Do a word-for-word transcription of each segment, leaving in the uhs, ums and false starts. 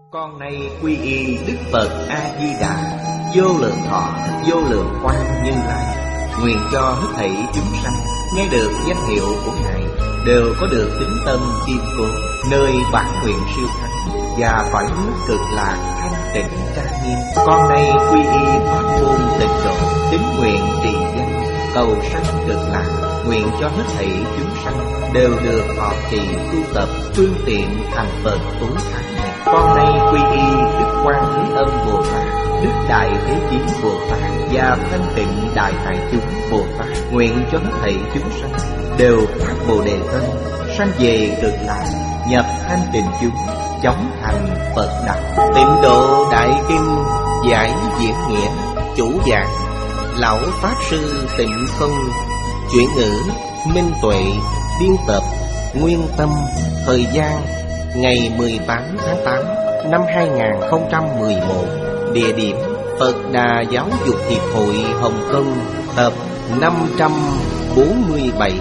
Con nay quy y Đức Phật A-di-đà, vô lượng thọ, vô lượng quang Như Lai. Nguyện cho hết thảy chúng sanh nghe được danh hiệu của Ngài đều có được tín tâm kiên cố, nơi bản nguyện siêu thắng và cõi nước cực lạc thanh tịnh trang nghiêm. Con nay quy y pháp môn tịnh độ, tín nguyện trì danh cầu sanh cực lạc. Nguyện cho hết thảy chúng sanh đều được thọ trì tu tập phương tiện thành Phật tối thắng này. Con nay quy y Đức Quan Thế Âm Bồ Tát, Đức Đại Thế Chí Bồ Tát và Thanh Tịnh Đại Hải Chúng Bồ Tát. Nguyện cho hết thảy chúng sanh đều phát Bồ Đề tâm, sanh về cực lạc, nhập thanh tịnh chúng, chóng thành Phật đạo. Tịnh Độ Đại Kinh giải diễn nghĩa, chủ giảng Lão Pháp Sư Tịnh Không, chuyển ngữ Minh Tuệ, biên tập Nguyên Tâm. Thời gian ngày mười tám tháng tám năm hai nghìn không trăm mười một. Địa điểm Phật Đà Giáo dục Hiệp hội Hồng Kông, tập năm trăm bốn mươi bảy.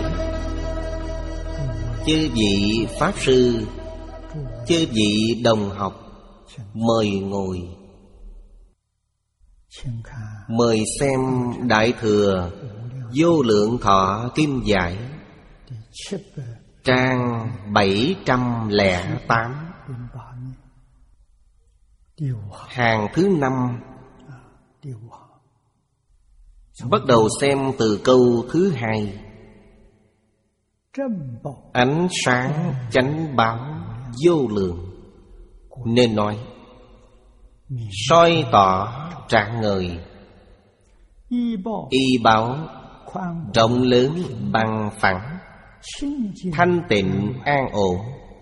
Chư vị Pháp Sư, chư vị đồng học, mời ngồi. Mời xem Đại Thừa Vô Lượng Thọ Kim Giải, trang bảy trăm lẻ tám, hàng thứ năm. Bắt đầu xem từ câu thứ hai. Ánh sáng chánh báo vô lượng, nên nói soi tỏ trạng ngời, y báo rộng lớn bằng phẳng, thanh tịnh an ổn,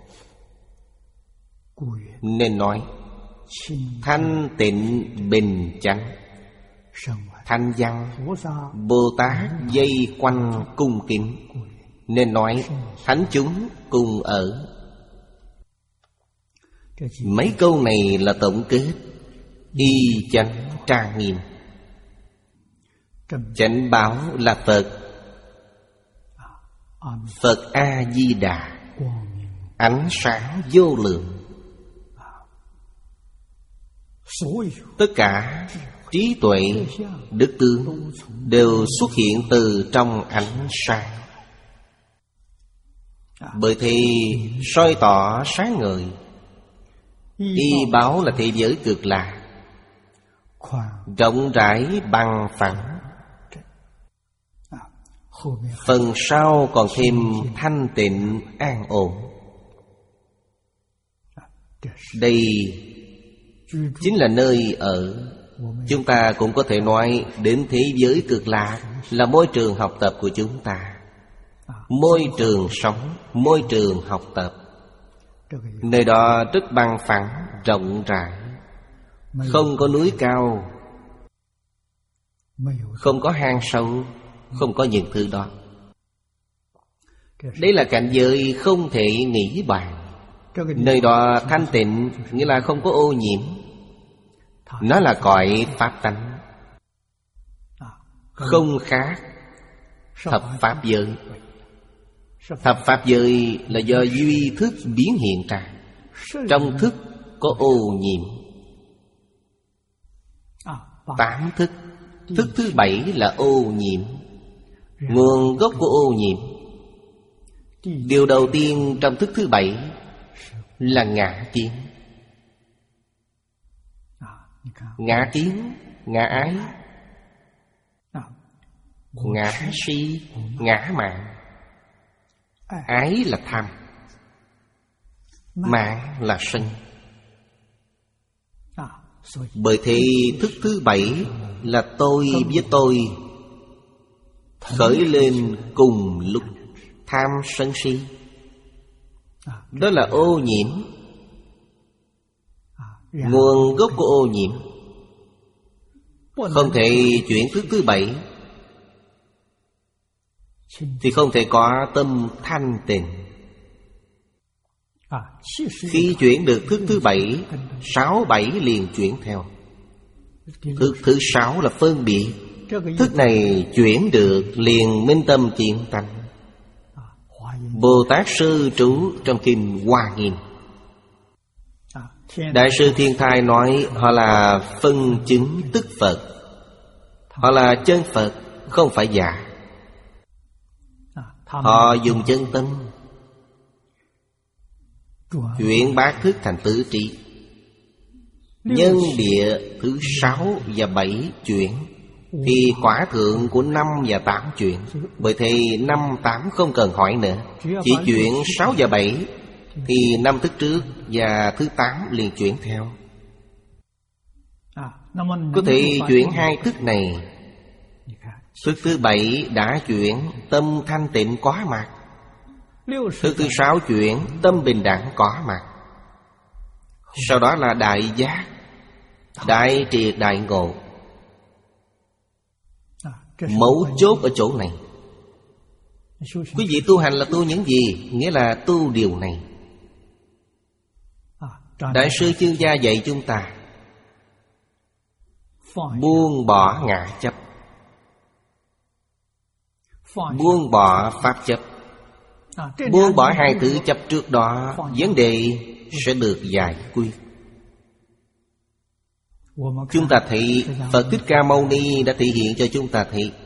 nên nói thanh tịnh bình chánh. Thanh văn Bồ Tát dây quanh cung kính, nên nói thánh chúng cùng ở. Mấy câu này là tổng kết y chánh trang nghiêm. Chánh báo là Phật, Phật A-di-đà, ánh sáng vô lượng. Tất cả trí tuệ, đức tướng đều xuất hiện từ trong ánh sáng. Bởi thì soi tỏ sáng ngời. Y báo là thế giới cực lạc, rộng rãi bằng phẳng. Phần sau còn thêm thanh tịnh an ổn. Đây chính là nơi ở. Chúng ta cũng có thể nói đến thế giới cực lạc là môi trường học tập của chúng ta, môi trường sống, môi trường học tập. Nơi đó rất bằng phẳng, rộng rãi, không có núi cao, không có hang sâu, không có những thứ đó. Đây là cảnh giới không thể nghĩ bàn. Nơi đó thanh tịnh, nghĩa là không có ô nhiễm. Nó là cõi pháp tánh, không khác thập pháp giới. Thập pháp giới là do duy thức biến hiện ra. Trong thức có ô nhiễm. Tám thức. Thức thứ bảy là ô nhiễm. Nguồn gốc của ô nhiễm, điều đầu tiên trong thức thứ bảy là ngã kiến. Ngã kiến, ngã ái, ngã si, ngã mạn. Ái là tham, mạn là sân. Bởi thế thức thứ bảy là tôi với tôi khởi lên cùng lúc. Tham sân si, đó là ô nhiễm. Nguồn gốc của ô nhiễm. Không thể chuyển thức thứ bảy thì không thể có tâm thanh tịnh. Khi chuyển được thức thứ bảy, sáu bảy liền chuyển theo. Thức thứ sáu là phân biệt. Thức này chuyển được liền minh tâm kiến tánh. Bồ Tát Sư trú trong kinh Hoa Nghiêm. Đại sư Thiên Thai nói họ là phân chứng tức Phật. Họ là chân Phật, không phải giả. Họ dùng chân tâm chuyển bát thức thành tứ trí. Nhân địa thứ sáu và bảy chuyển thì quả thượng của năm và tám chuyển. Bởi thế năm tám không cần hỏi nữa. Chỉ chuyển sáu và bảy thì năm thức trước và thứ tám liền chuyển theo. Có thể chuyển hai thức này. Thức thứ bảy đã chuyển, tâm thanh tịnh có mặt. Thức thứ sáu chuyển, tâm bình đẳng có mặt. Sau đó là đại giác, đại triệt đại ngộ. Mấu chốt ở chỗ này. Quý vị tu hành là tu những gì? Nghĩa là tu điều này. Đại sư Chương Gia dạy chúng ta buông bỏ ngã chấp, buông bỏ pháp chấp. Buông bỏ hai thứ chấp trước đó, vấn đề sẽ được giải quyết. Chúng ta thấy Phật Thích Ca Mâu Ni đã thể hiện cho chúng ta thấy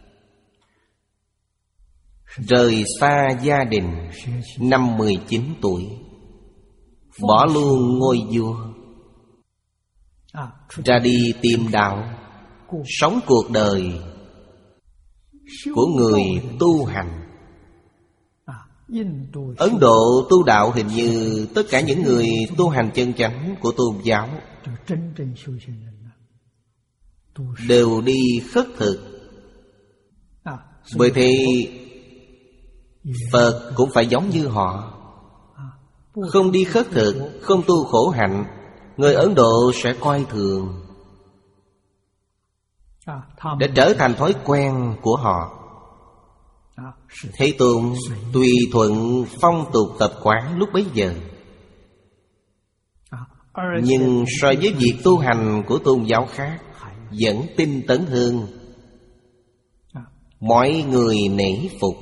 rời xa gia đình năm mười chín tuổi, bỏ luôn ngôi vua, ra đi tìm đạo, sống cuộc đời của người tu hành. Ấn Độ tu đạo hình như tất cả những người tu hành chân chánh của tôn giáo đều đi khất thực. Bởi thế Phật cũng phải giống như họ. Không đi khất thực, không tu khổ hạnh, người Ấn Độ sẽ coi thường, để trở thành thói quen của họ. Thế Tôn tùy thuận phong tục tập quán lúc bấy giờ. Nhưng so với việc tu hành của tôn giáo khác vẫn tinh tấn hơn. Mọi người nể phục.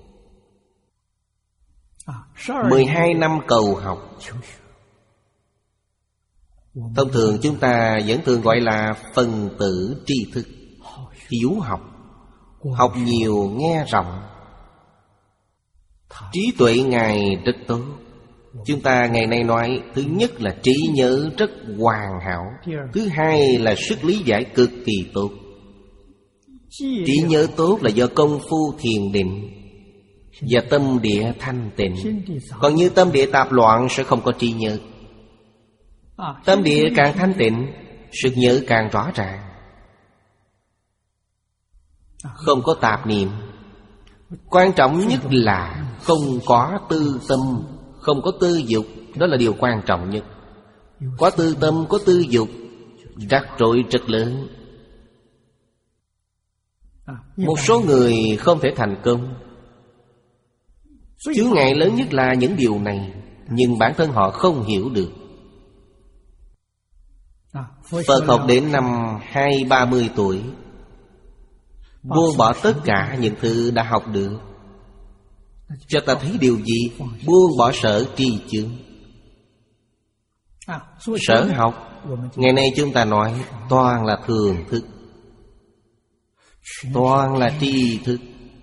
Mười hai năm cầu học. Thông thường chúng ta vẫn thường gọi là phần tử tri thức, hiếu học. Học nhiều nghe rộng. Trí tuệ Ngài rất tốt. Chúng ta ngày nay nói, thứ nhất là trí nhớ rất hoàn hảo, thứ hai là sức lý giải cực kỳ tốt. Trí nhớ tốt là do công phu thiền định và tâm địa thanh tịnh. Còn như tâm địa tạp loạn sẽ không có trí nhớ. Tâm địa càng thanh tịnh, sức nhớ càng rõ ràng, không có tạp niệm. Quan trọng nhất là không có tư tâm, không có tư dục. Đó là điều quan trọng nhất. Có tư tâm, có tư dục, rắc rối rất lớn. Một số người không thể thành công. Chướng ngại lớn nhất là những điều này, nhưng bản thân họ không hiểu được. Phật học đến năm hai ba mươi tuổi, buông bỏ tất cả những thứ đã học được. Cho ta thấy điều gì? Buông bỏ sở tri chướng. Sở học, ngày nay chúng ta nói toàn là thường thức, toàn là tri thức.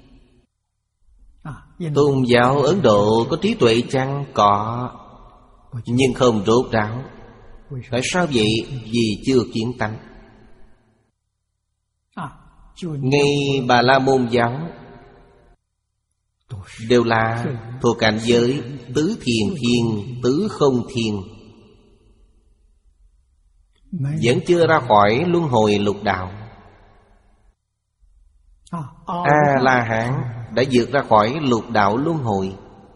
Tôn giáo Ấn Độ có trí tuệ chăng? Có, nhưng không rốt ráo. Tại sao vậy? Vì chưa kiến tánh. Ngay Bà La Môn giáo đều là thuộc cảnh giới tứ thiền thiên, tứ không thiên, vẫn chưa ra khỏi luân hồi lục đạo. A-la-hán đã vượt ra khỏi lục đạo luân hồi.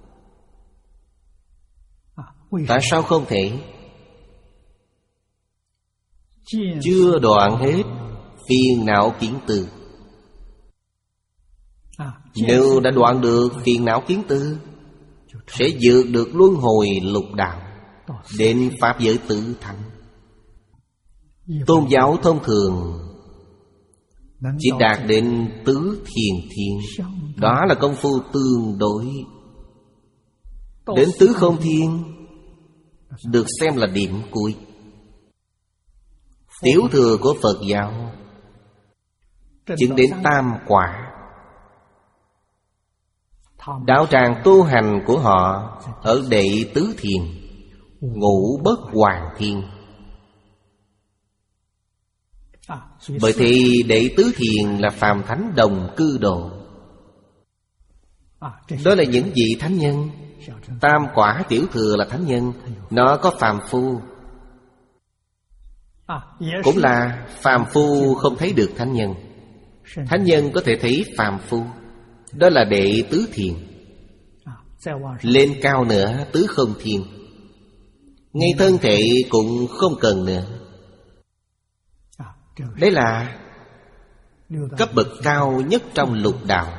Tại sao không thể? Chưa đoạn hết phiền não kiến tư. Nếu đã đoạn được phiền não kiến tư, sẽ vượt được luân hồi lục đạo, đến pháp giới tự thành. Tôn giáo thông thường chỉ đạt đến tứ thiền thiên, đó là công phu tương đối. Đến tứ không thiên được xem là điểm cuối. Tiểu thừa của Phật giáo chứng đến tam quả. Đạo tràng tu hành của họ ở đệ tứ thiền, ngũ bất hoàng thiên. Bởi thì đệ tứ thiền là phàm thánh đồng cư độ. Đó là những vị thánh nhân. Tam quả tiểu thừa là thánh nhân, nó có phàm phu. Cũng là phàm phu không thấy được thánh nhân. Thánh nhân có thể thấy phàm phu. Đó là đệ tứ thiền. Lên cao nữa tứ không thiên. Ngay thân thể cũng không cần nữa. Đấy là cấp bậc cao nhất trong lục đạo.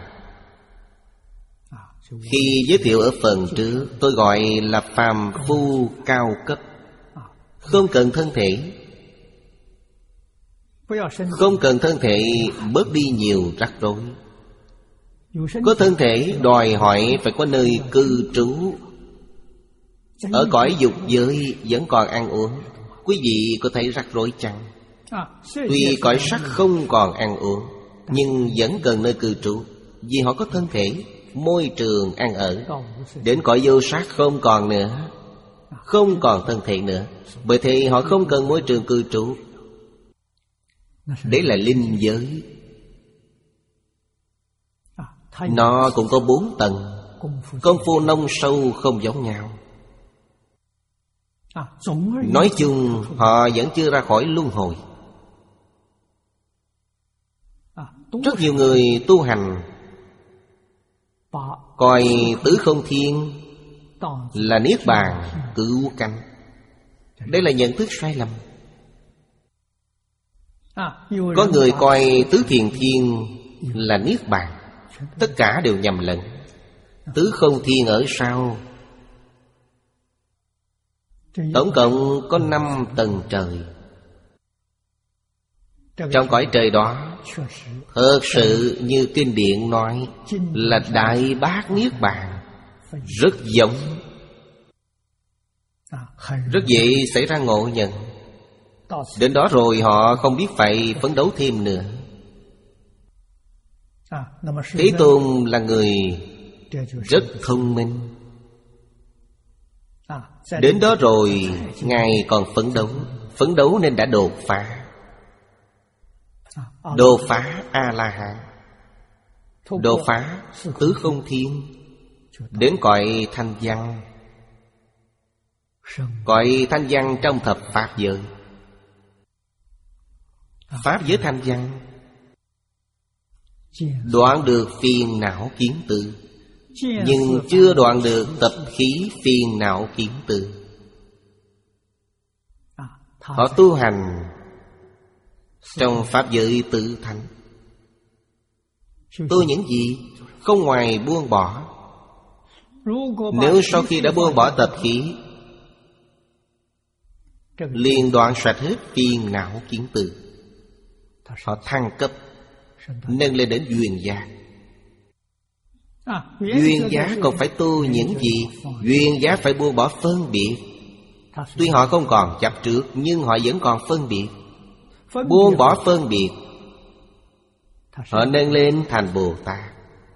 Khi giới thiệu ở phần trước, tôi gọi là phàm phu cao cấp. Không cần thân thể. Không cần thân thể bớt đi nhiều rắc rối. Có thân thể đòi hỏi phải có nơi cư trú. Ở cõi dục giới vẫn còn ăn uống. Quý vị có thấy rắc rối chăng? Tuy cõi sắc không còn ăn uống, nhưng vẫn cần nơi cư trú. Vì họ có thân thể, môi trường ăn ở. Đến cõi vô sắc không còn nữa, không còn thân thể nữa. Bởi thế họ không cần môi trường cư trú. Đấy là linh giới. Nó cũng có bốn tầng. Công phu nông sâu không giống nhau. Nói chung họ vẫn chưa ra khỏi luân hồi. Rất nhiều người tu hành coi tứ không thiên là niết bàn cứu cánh. Đây là nhận thức sai lầm. Có người coi tứ thiền thiên là niết bàn. Tất cả đều nhầm lẫn. Tứ không thiên ở sau. Tổng cộng có năm tầng trời. Trong cõi trời đó, thật sự như kinh điển nói là đại bát niết bàn. Rất giống. Rất dễ xảy ra ngộ nhận. Đến đó rồi họ không biết phải phấn đấu thêm nữa. Thế Tôn là người rất thông minh. Đến đó rồi Ngài còn phấn đấu. Phấn đấu nên đã đột phá. Đột phá A-la-hán, đột phá tứ không thiên, đến cõi thanh văn. Cõi thanh văn trong thập pháp giới. Pháp giới thanh văn đoạn được phiền não kiến tư, nhưng chưa đoạn được tập khí phiền não kiến tư. Họ tu hành trong pháp giới tự thành. Tu những gì? Không ngoài buông bỏ. Nếu sau khi đã buông bỏ tập khí, liền đoạn sạch hết phiền não kiến tư, họ thăng cấp, nâng lên đến duyên giác. Duyên giác còn phải tu những gì? Duyên giác phải buông bỏ phân biệt. Tuy họ không còn chấp trước, nhưng họ vẫn còn phân biệt. Buông bỏ phân biệt, họ nâng lên thành Bồ Tát.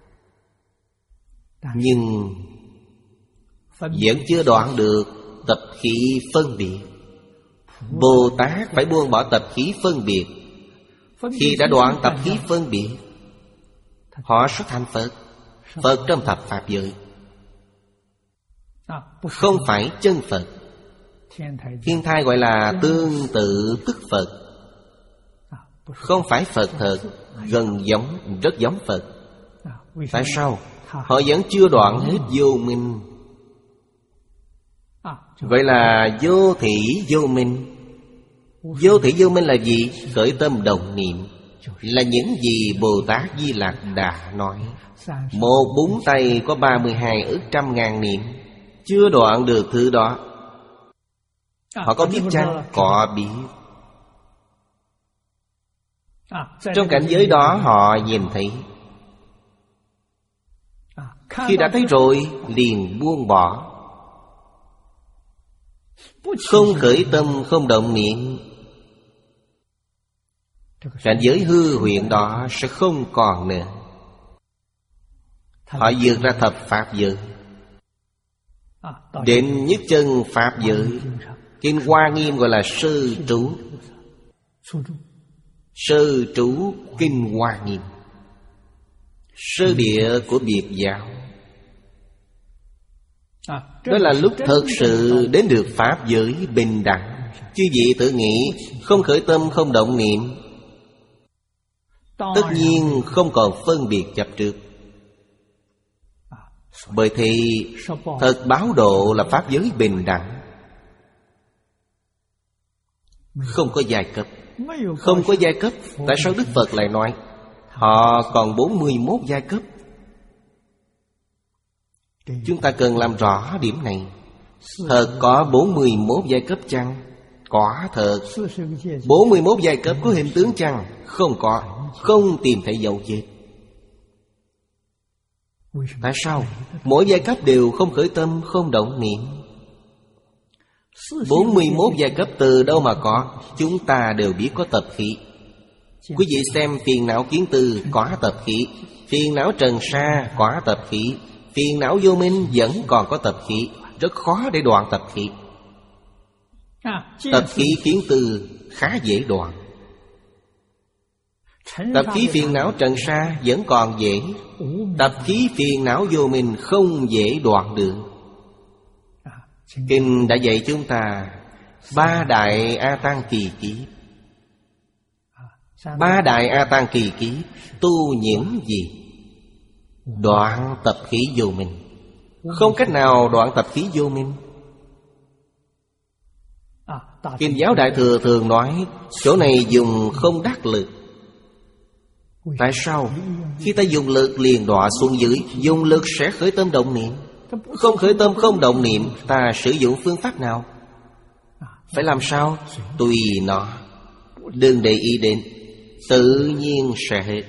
Nhưng vẫn chưa đoạn được tập khí phân biệt. Bồ Tát phải buông bỏ tập khí phân biệt. Khi đã đoạn tập khí phân biệt, họ sẽ thành Phật. Phật trong thập pháp giới. Không phải chân Phật. Thiên thai gọi là tương tự tức Phật. Không phải Phật thật, gần giống, rất giống Phật. Tại sao? Họ vẫn chưa đoạn hết vô minh. Gọi là vô thỉ vô minh. Vô thỉ vô minh là gì? Khởi tâm đồng niệm. Là những gì Bồ Tát Di Lặc đã nói. Một búng tay có ba mươi hai ức trăm ngàn niệm. Chưa đoạn được thứ đó. Họ có biết chăng? Có biết. Trong cảnh giới đó họ nhìn thấy. Khi đã thấy rồi liền buông bỏ. không khởi tâm, không động niệm, cảnh giới hư huyễn đó sẽ không còn nữa. Họ vượt ra thập pháp giới, đến nhất chân pháp giới. Kinh Hoa Nghiêm gọi là sơ trú. Sơ trú Kinh Hoa Nghiêm, sơ địa của Biệt giáo. Đó là lúc thật sự đến được pháp giới bình đẳng. Chư vị tự nghĩ, không khởi tâm, không động niệm, tất nhiên không còn phân biệt chấp trước. Bởi thì thật báo độ là pháp giới bình đẳng, không có giai cấp. Không có giai cấp, tại sao Đức Phật lại nói họ còn bốn mươi mốt giai cấp? Chúng ta cần làm rõ điểm này. Thật có bốn mươi mốt giai cấp chăng? Có thật. Bốn mươi mốt giai cấp có hình tướng chăng? Không có. Không tìm thấy dấu vết. Tại sao? Mỗi giai cấp đều không khởi tâm, không động niệm. Bốn mươi mốt giai cấp từ đâu mà có? Chúng ta đều biết có tập khí. Quý vị xem phiền não kiến tư có tập khí, phiền não trần sa có tập khí, phiền não vô minh vẫn còn có tập khí. Rất khó để đoạn tập khí. Tập khí kiến tư khá dễ đoạn. Tập khí phiền não trần sa vẫn còn dễ. Tập khí phiền não vô minh không dễ đoạn được. Kinh đã dạy chúng ta ba đại A Tăng kỳ kiếp. Ba đại A Tăng kỳ kiếp tu những gì? Đoạn tập khí vô minh. Không cách nào đoạn tập khí vô minh. Kinh giáo Đại Thừa thường nói chỗ này dùng không đắc lực. Tại sao? Khi ta dùng lực liền đọa xuống dưới. Dùng lực sẽ khởi tâm động niệm. Không khởi tâm không động niệm, ta sử dụng phương pháp nào? Phải làm sao? Tùy nó, đừng để ý đến, tự nhiên sẽ hết.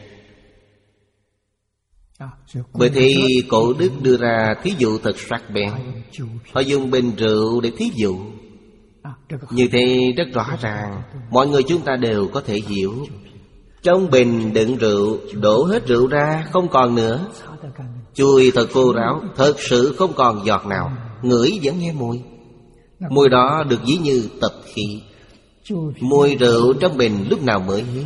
Bởi thì cổ đức đưa ra thí dụ thật sắc bén. Họ dùng bình rượu để thí dụ. Như thế rất rõ ràng, mọi người chúng ta đều có thể hiểu. Trong bình đựng rượu, đổ hết rượu ra không còn nữa. Chùi thật khô ráo, thật sự không còn giọt nào. Ngửi vẫn nghe mùi. Mùi đó được ví như tập khí. Mùi rượu trong bình lúc nào mới hết?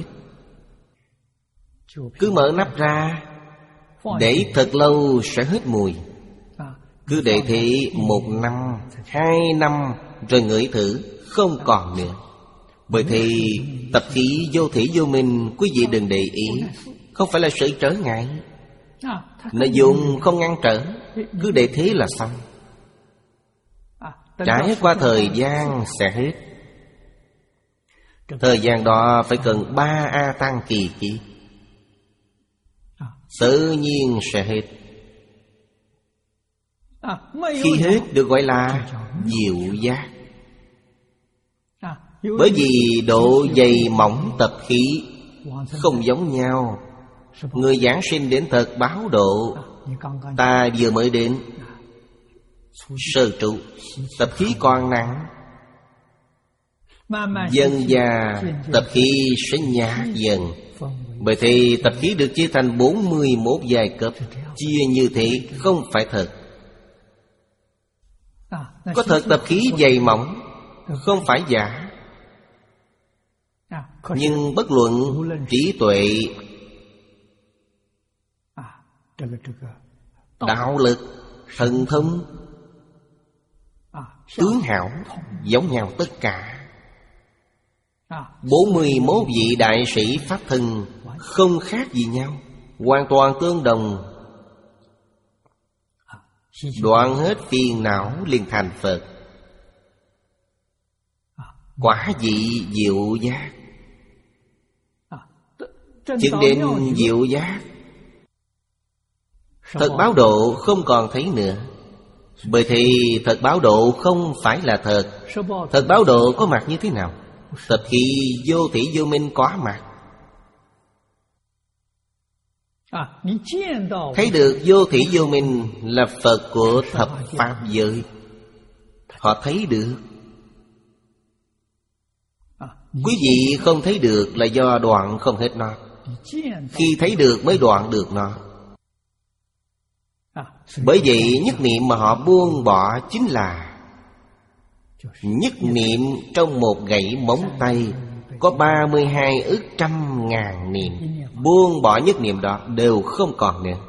Cứ mở nắp ra, để thật lâu sẽ hết mùi. Cứ để thế một năm, hai năm, rồi ngửi thử, không còn nữa. Bởi thì tập khí vô thỉ vô minh, quý vị đừng để ý. Không phải là sự trở ngại. Nó dùng không ngăn trở, cứ để thế là xong. Trải qua thời gian sẽ hết. Thời gian đó phải cần ba A Tăng kỳ kiếp, tự nhiên sẽ hết. Khi hết được gọi là diệu giác. Bởi vì độ dày mỏng tập khí không giống nhau. Người giảng sinh đến thật báo độ. Ta vừa mới đến sơ trụ, tập khí còn nặng. Dần già tập khí sẽ nhạt dần. Bởi thì tập khí được chia thành bốn mươi mốt giai cấp. Chia như thế không phải thật. Có thật tập khí dày mỏng, không phải giả. Nhưng bất luận trí tuệ, đạo lực, thần thông, tướng hảo giống nhau tất cả. Bốn mươi mốt vị đại sĩ Pháp thân không khác gì nhau, hoàn toàn tương đồng. Đoạn hết phiền não liền thành Phật. Quả vị diệu giác, chứng đến diệu giác. Thật báo độ không còn thấy nữa. Bởi thì thật báo độ không phải là thật. Thật báo độ có mặt như thế nào? Tập khí vô thỉ vô minh có mặt. Thấy được vô thỉ vô minh là Phật của thập pháp giới. Họ thấy được. Quý vị không thấy được là do đoạn không hết nó. Khi thấy được mới đoạn được nó. Bởi vậy nhất niệm mà họ buông bỏ chính là nhất niệm trong một gãy móng tay có ba mươi hai ức trăm ngàn niệm. Buông bỏ nhất niệm đó đều không còn nữa.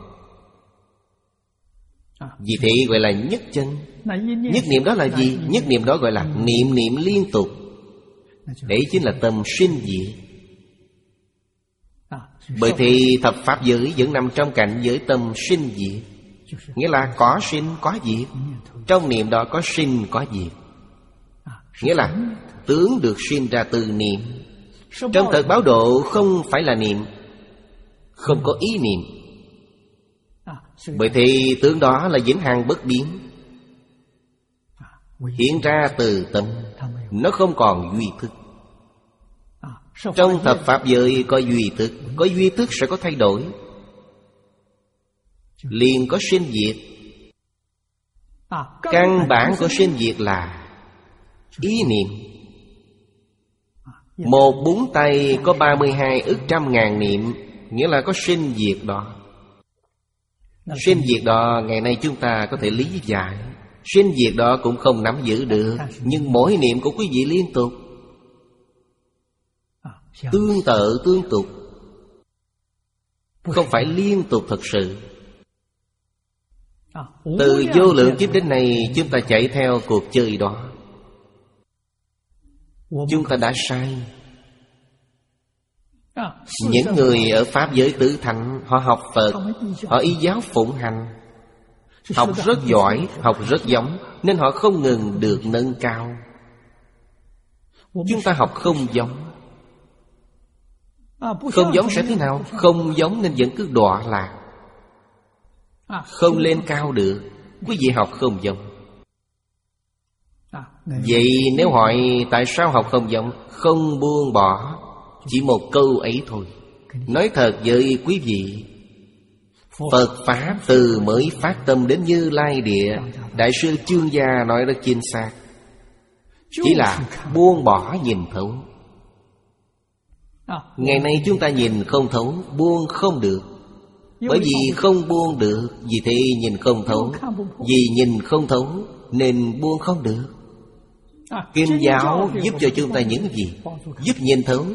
Vì thế gọi là nhất chân. Nhất niệm đó là gì? Nhất niệm đó gọi là niệm niệm liên tục. Đấy chính là tâm sinh diệt. Bởi thì thập pháp giới vẫn nằm trong cảnh giới tâm sinh diệt. Nghĩa là có sinh có diệt. Trong niệm đó có sinh có diệt. Nghĩa là tướng được sinh ra từ niệm. Trong thật báo độ không phải là niệm, không có ý niệm. Bởi thì tướng đó là vĩnh hằng bất biến, hiện ra từ tâm. Nó không còn duy thức. Trong thập pháp giới có duy thức. Có duy thức sẽ có thay đổi, liền có sinh diệt. Căn bản của sinh diệt là ý niệm. Một búng tay có ba mươi hai ức trăm ngàn niệm. Nghĩa là có sinh diệt đó. Sinh diệt đó ngày nay chúng ta có thể lý giải. Sinh diệt đó cũng không nắm giữ được. Nhưng mỗi niệm của quý vị liên tục, tương tự tương tục, không phải liên tục thật sự. Từ vô lượng kiếp đến nay chúng ta chạy theo cuộc chơi đó. Chúng ta đã sai. Những người ở Pháp giới tứ thánh, họ học Phật, họ y giáo phụng hành, học rất giỏi, học rất giống, nên họ không ngừng được nâng cao. Chúng ta học không giống. Không giống sẽ thế nào? Không giống nên vẫn cứ đọa lạc, không lên cao được. Quý vị học không giống. Vậy nếu hỏi tại sao học không giống, không buông bỏ, chỉ một câu ấy thôi. Nói thật với quý vị, Phật Pháp từ mới phát tâm đến Như Lai Địa. Đại sư Chương Gia nói rất chính xác. Chỉ là buông bỏ nhìn thấu. Ngày nay chúng ta nhìn không thấu, buông không được. Bởi vì không buông được, vì thế nhìn không thấu. Vì nhìn không thấu nên buông không được. Kinh giáo giúp cho chúng ta những gì? Giúp nhìn thấu.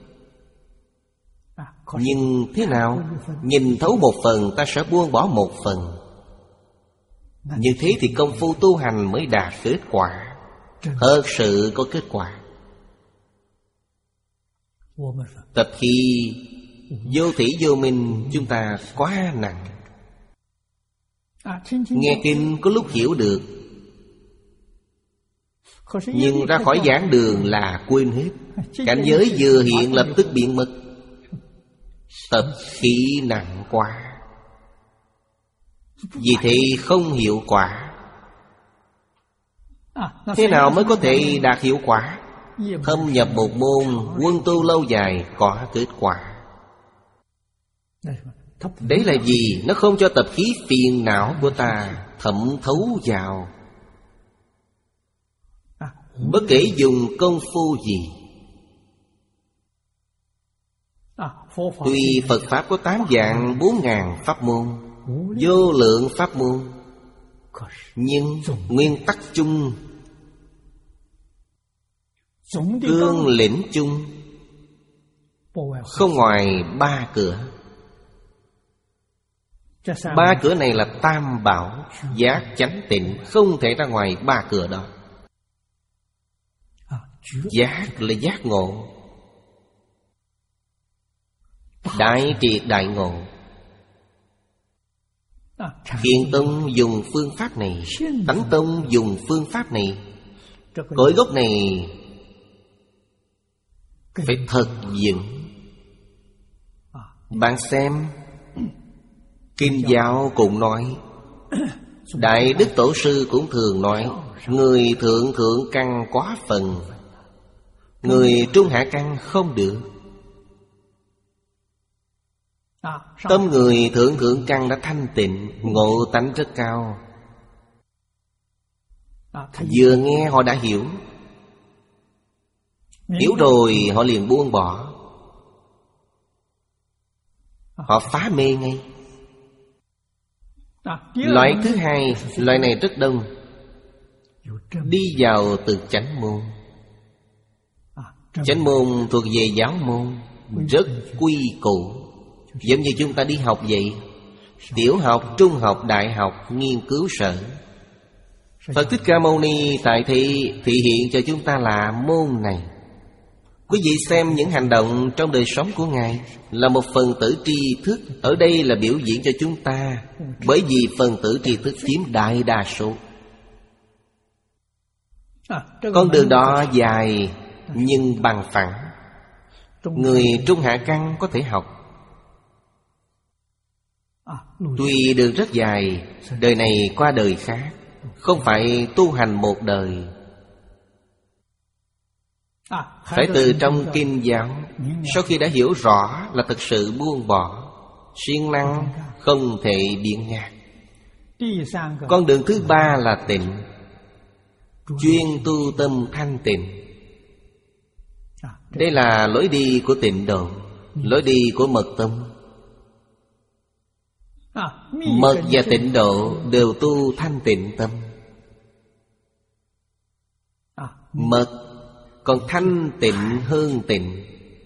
Nhưng thế nào? Nhìn thấu một phần, ta sẽ buông bỏ một phần. Như thế thì công phu tu hành mới đạt kết quả, thật sự có kết quả. Tập khi vô thỉ vô minh chúng ta quá nặng. Nghe kinh có lúc hiểu được, nhưng ra khỏi giảng đường là quên hết. Cảnh giới vừa hiện lập tức biến mất. Tập khí nặng quá, vì thế không hiệu quả. Thế nào mới có thể đạt hiệu quả? Thâm nhập một môn, quân tu lâu dài có kết quả. Đấy là gì? Nó không cho tập khí phiền não của ta thẩm thấu vào. Bất kể dùng công phu gì. Tuy Phật Pháp có tám vạn bốn ngàn pháp môn, vô lượng pháp môn, nhưng nguyên tắc chung, cương lĩnh chung, không ngoài ba cửa. Ba cửa này là tam bảo, giác chánh tịnh, không thể ra ngoài ba cửa đó. Giác là giác ngộ, đại triệt đại ngộ. Thiền Tông dùng phương pháp này, Tánh Tông dùng phương pháp này. Cội gốc này phải thật vững. Bạn xem, Kinh giáo cũng nói, Đại Đức Tổ Sư cũng thường nói, người thượng thượng căn quá phần, người trung hạ căn không được. Tâm người thượng thượng căn đã thanh tịnh, ngộ tánh rất cao. Vừa nghe họ đã hiểu. Hiểu rồi họ liền buông bỏ. Họ phá mê ngay. Loại thứ hai, loại này rất đông, đi vào từ chánh môn. Chánh môn thuộc về giáo môn, rất quy củ, giống như chúng ta đi học vậy. Tiểu học, trung học, đại học, nghiên cứu sở. Phật Thích Ca Mâu Ni tại thị thị hiện cho chúng ta là môn này. Quý vị xem những hành động trong đời sống của Ngài là một phần tử tri thức. Ở đây là biểu diễn cho chúng ta, bởi vì phần tử tri thức chiếm đại đa số. Con đường đó dài nhưng bằng phẳng. Người trung hạ căn có thể học. Tuy đường rất dài, đời này qua đời khác, không phải tu hành một đời. Phải từ trong kinh giáo, sau khi đã hiểu rõ là thực sự buông bỏ, siêng năng không thể biện ngạc. Con đường thứ ba là tịnh, chuyên tu tâm thanh tịnh. Đây là lối đi của tịnh độ, lối đi của mật tông. Mật và tịnh độ đều tu thanh tịnh tâm. Mật còn thanh tịnh hơn tịnh.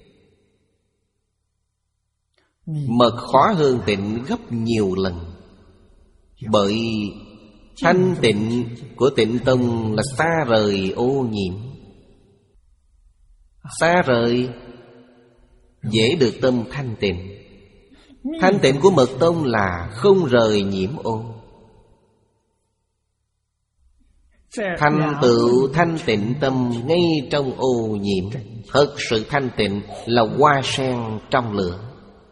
Mật khó hơn tịnh gấp nhiều lần. Bởi thanh tịnh của tịnh tông là xa rời ô nhiễm. Xa rời dễ được tâm thanh tịnh. Thanh tịnh của mật tông là không rời nhiễm ô. Thành tựu thanh tịnh tâm ngay trong ô nhiễm. Thật sự thanh tịnh là hoa sen trong lửa.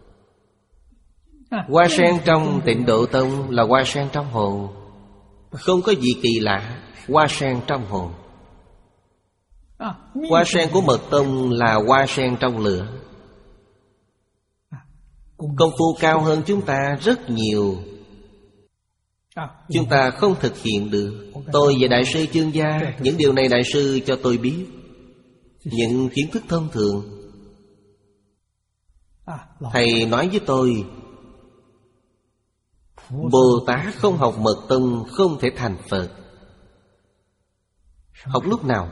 Hoa sen trong Tịnh Độ Tông là hoa sen trong hồ. Không có gì kỳ lạ. Hoa sen trong hồ. Hoa sen của mật tông là hoa sen trong lửa. Công phu cao hơn chúng ta rất nhiều. Chúng ta không thực hiện được. Tôi và Đại sư Chương Gia, những điều này Đại sư cho tôi biết. Những kiến thức thông thường. Thầy nói với tôi, Bồ Tát không học mật tông không thể thành Phật. Học lúc nào?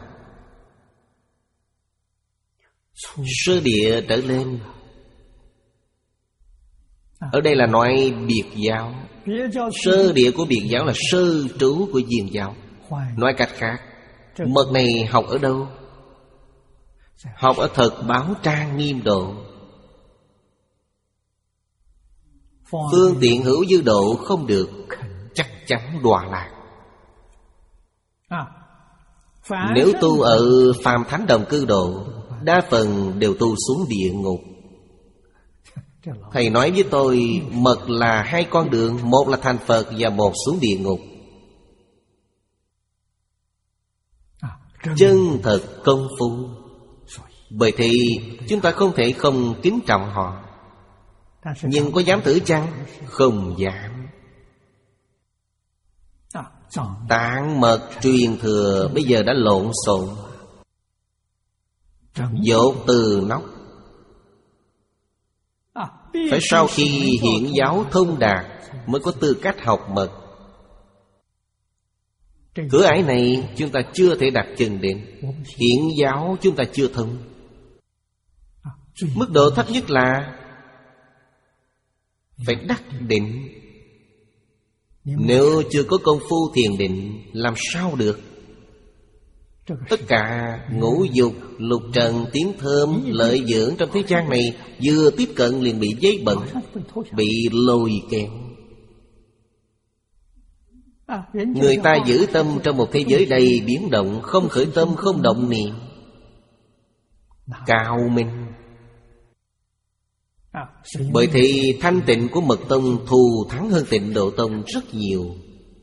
Sơ địa trở lên. Ở đây là nói biệt giáo. Sơ địa của biệt giáo là sơ trú của Diền giáo. Nói cách khác, mật này học ở đâu? Học ở Thật Báo Trang Nghiêm Độ. Phương tiện hữu dư độ không được, chắc chắn đọa lạc. Nếu tu ở phàm thánh đồng cư độ, đa phần đều tu xuống địa ngục. Thầy nói với tôi, mật là hai con đường, một là thành Phật và một xuống địa ngục. Chân thật công phu. Bởi thì chúng ta không thể không kính trọng họ. Nhưng có dám thử chăng? Không dám. Tạng mật truyền thừa bây giờ đã lộn xộn. Dột từ nóc. Phải sau khi hiển giáo thông đạt mới có tư cách học mật. Cửa ải này chúng ta chưa thể đặt chân đến. Hiển giáo chúng ta chưa thông. Mức độ thấp nhất là phải đắc định. Nếu chưa có công phu thiền định, làm sao được? Tất cả ngũ dục, lục trần, tiếng thơm, lợi dưỡng trong thế gian này vừa tiếp cận liền bị giấy bẩn, bị lôi kéo. Người ta giữ tâm trong một thế giới đầy biến động, không khởi tâm, không động niệm, cao minh. Bởi thì thanh tịnh của mật tông thù thắng hơn Tịnh Độ Tông rất nhiều.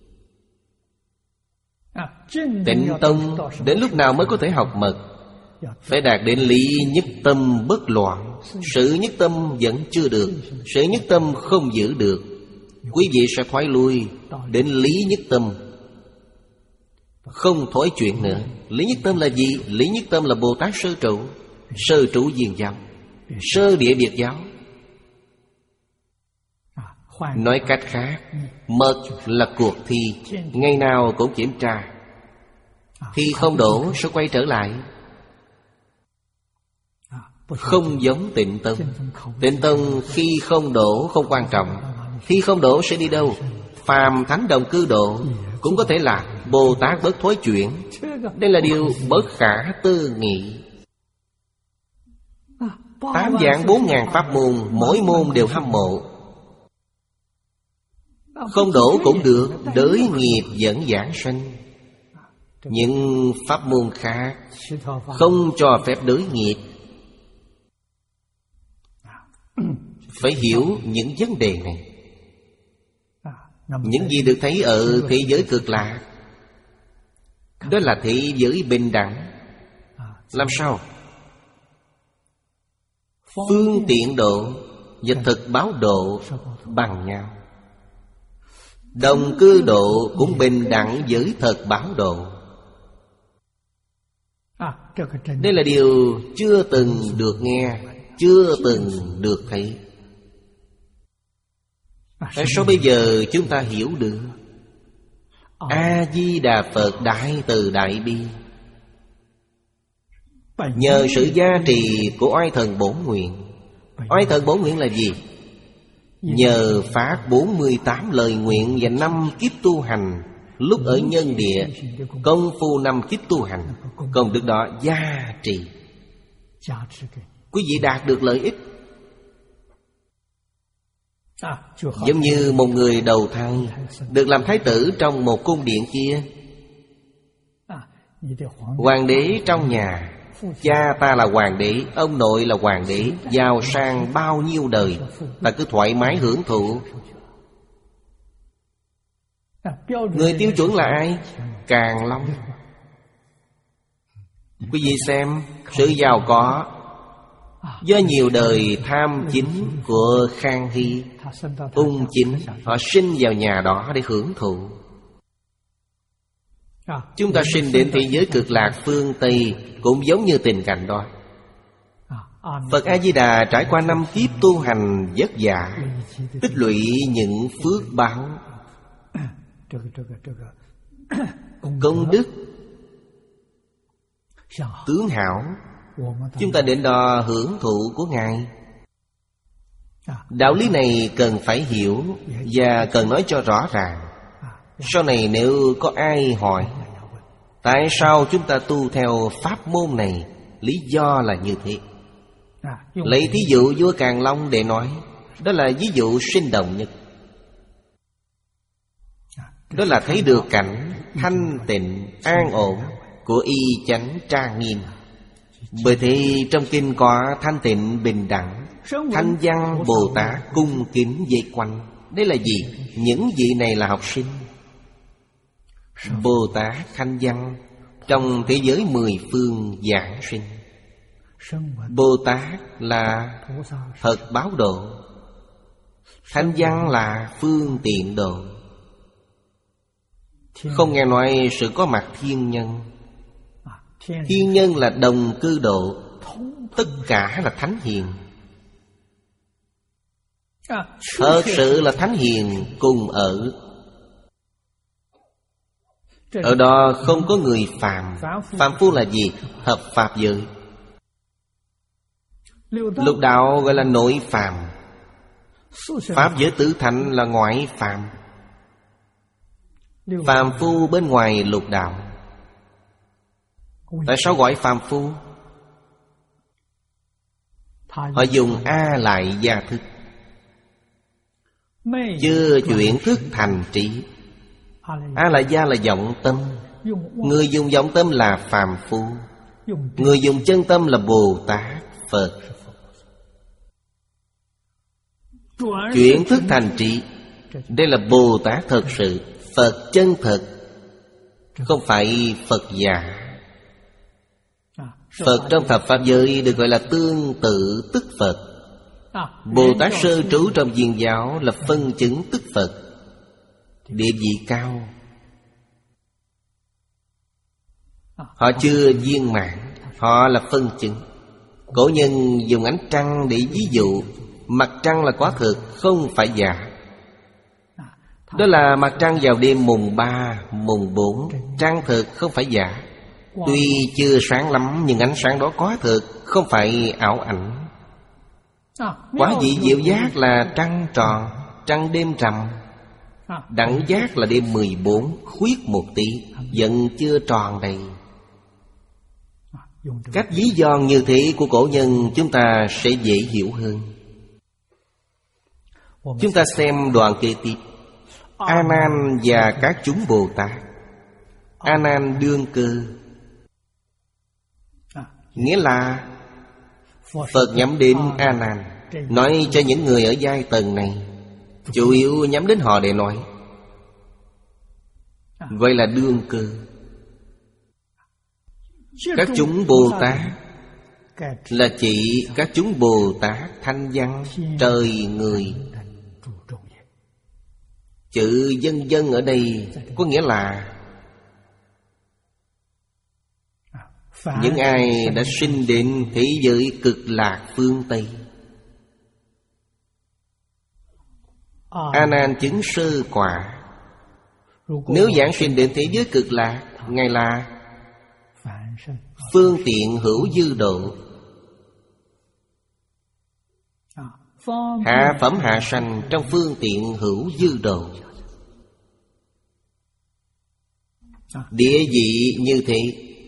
Tịnh tông đến lúc nào mới có thể học mật? Phải đạt đến lý nhất tâm bất loạn. Sự nhất tâm vẫn chưa được. Sự nhất tâm không giữ được. Quý vị sẽ thoái lui đến lý nhất tâm. không thối chuyển nữa. Lý Nhất Tâm là gì? Lý Nhất Tâm là Bồ Tát sơ trụ, sơ trụ viên giáo, sơ địa biệt giáo. Nói cách khác, mật là cuộc thi, ngày nào cũng kiểm tra. Khi không đổ sẽ quay trở lại. Không giống Tịnh Tông. Tịnh Tông khi không đổ không quan trọng. Khi không đổ sẽ đi đâu? Phàm thánh đồng cư độ cũng có thể là Bồ Tát bất thối chuyển. Đây là điều bất khả tư nghị. Tám vạn bốn ngàn pháp môn, mỗi môn đều hâm mộ. Không đổ cũng được, đới nghiệp dẫn giảng sanh. Những pháp môn khác không cho phép đới nghiệp. Phải hiểu những vấn đề này. Những gì được thấy ở thế giới cực lạc, đó là thế giới bình đẳng. Làm sao? Phương tiện độ và thực báo độ bằng nhau. Đồng cư độ cũng bình đẳng với thật báo độ. Đây là điều chưa từng được nghe, chưa từng được thấy. Tại sao bây giờ chúng ta hiểu được? A-di-đà Phật Đại Từ Đại Bi, nhờ sự gia trì của Oai Thần Bổn Nguyện. Oai Thần Bổn Nguyện là gì? Nhờ phát bốn mươi tám lời nguyện và năm kiếp tu hành, lúc ở nhân địa, công phu năm kiếp tu hành, công đức đó gia trì. Quý vị đạt được lợi ích. Giống như một người đầu thai được làm thái tử trong một cung điện kia. Hoàng đế trong nhà, cha ta là hoàng đế, ông nội là hoàng đế, giàu sang bao nhiêu đời, ta cứ thoải mái hưởng thụ. Người tiêu chuẩn là ai? Càn Long. Quý vị xem, sự giàu có do nhiều đời tham chính của Khang Hy, Ung Chính, họ sinh vào nhà đó để hưởng thụ. Chúng ta sinh đến thế giới cực lạc phương Tây cũng giống như tình cảnh đó. Phật A-di-đà trải qua năm kiếp tu hành vất vả, tích lũy những phước báo, công đức, tướng hảo. Chúng ta đến đó hưởng thụ của Ngài. Đạo lý này cần phải hiểu và cần nói cho rõ ràng. Sau này nếu có ai hỏi tại sao chúng ta tu theo pháp môn này, lý do là như thế. Lấy thí dụ vua Càn Long để nói, đó là ví dụ sinh động nhất. Đó là thấy được cảnh thanh tịnh an ổn của y chánh trang nghiêm. Bởi thế trong kinh có thanh tịnh bình đẳng, thanh văn Bồ Tát cung kính dây quanh. Đây là gì? Những vị này là học sinh. Bồ Tát thanh văn trong thế giới mười phương giảng sinh. Bồ Tát là thật báo độ, thanh văn là phương tiện độ. Không nghe nói sự có mặt thiên nhân. Thiên nhân là đồng cư độ, tất cả là thánh hiền. Thật sự là thánh hiền cùng ở. Ở đó không có người phàm. Phàm phu là gì? Hợp pháp giới. Lục đạo gọi là nội phàm. Pháp giới tứ thánh là ngoại phàm. Phàm phu bên ngoài lục đạo. Tại sao gọi phàm phu? Họ dùng A lại gia thức, chưa chuyển thức thành trí. A lại gia là vọng tâm. Người dùng vọng tâm là phàm phu. Người dùng chân tâm là Bồ Tát, Phật. Chuyển thức thành trí, đây là Bồ Tát thật sự, Phật chân thật, không phải Phật giả. Phật trong thập pháp giới được gọi là tương tự tức Phật. Bồ Tát sơ trú trong viên giáo là phân chứng tức Phật, địa vị cao. Họ chưa viên mãn, họ là phân chứng. Cổ nhân dùng ánh trăng để ví dụ. Mặt trăng là quá thực, không phải giả. Đó là mặt trăng vào đêm mùng ba, mùng bốn. Trăng thực, không phải giả. Tuy chưa sáng lắm, nhưng ánh sáng đó quá thực, không phải ảo ảnh. Quả vị diệu giác là trăng tròn, trăng đêm trầm. Đẳng giác là đêm mười bốn, khuyết một tí, vẫn chưa tròn đầy. Cách ví von như thế của cổ nhân chúng ta sẽ dễ hiểu hơn. Chúng ta xem đoạn kế tiếp. A Nan và các chúng Bồ Tát. A Nan đương cơ, nghĩa là Phật nhắm đến A Nan, nói cho những người ở giai tầng này, chủ yếu nhắm đến họ để nói. Vậy là đương cơ. Các chúng Bồ Tát là chỉ các chúng Bồ Tát thanh văn, trời người. Chữ dân dân ở đây có nghĩa là những ai đã sinh đến thế giới cực lạc phương Tây. A Nan chứng sơ quả. Nếu giảng sinh đến thế giới cực lạc, Ngài là phương tiện hữu dư độ, hạ phẩm hạ sanh trong phương tiện hữu dư độ. Địa vị như thế,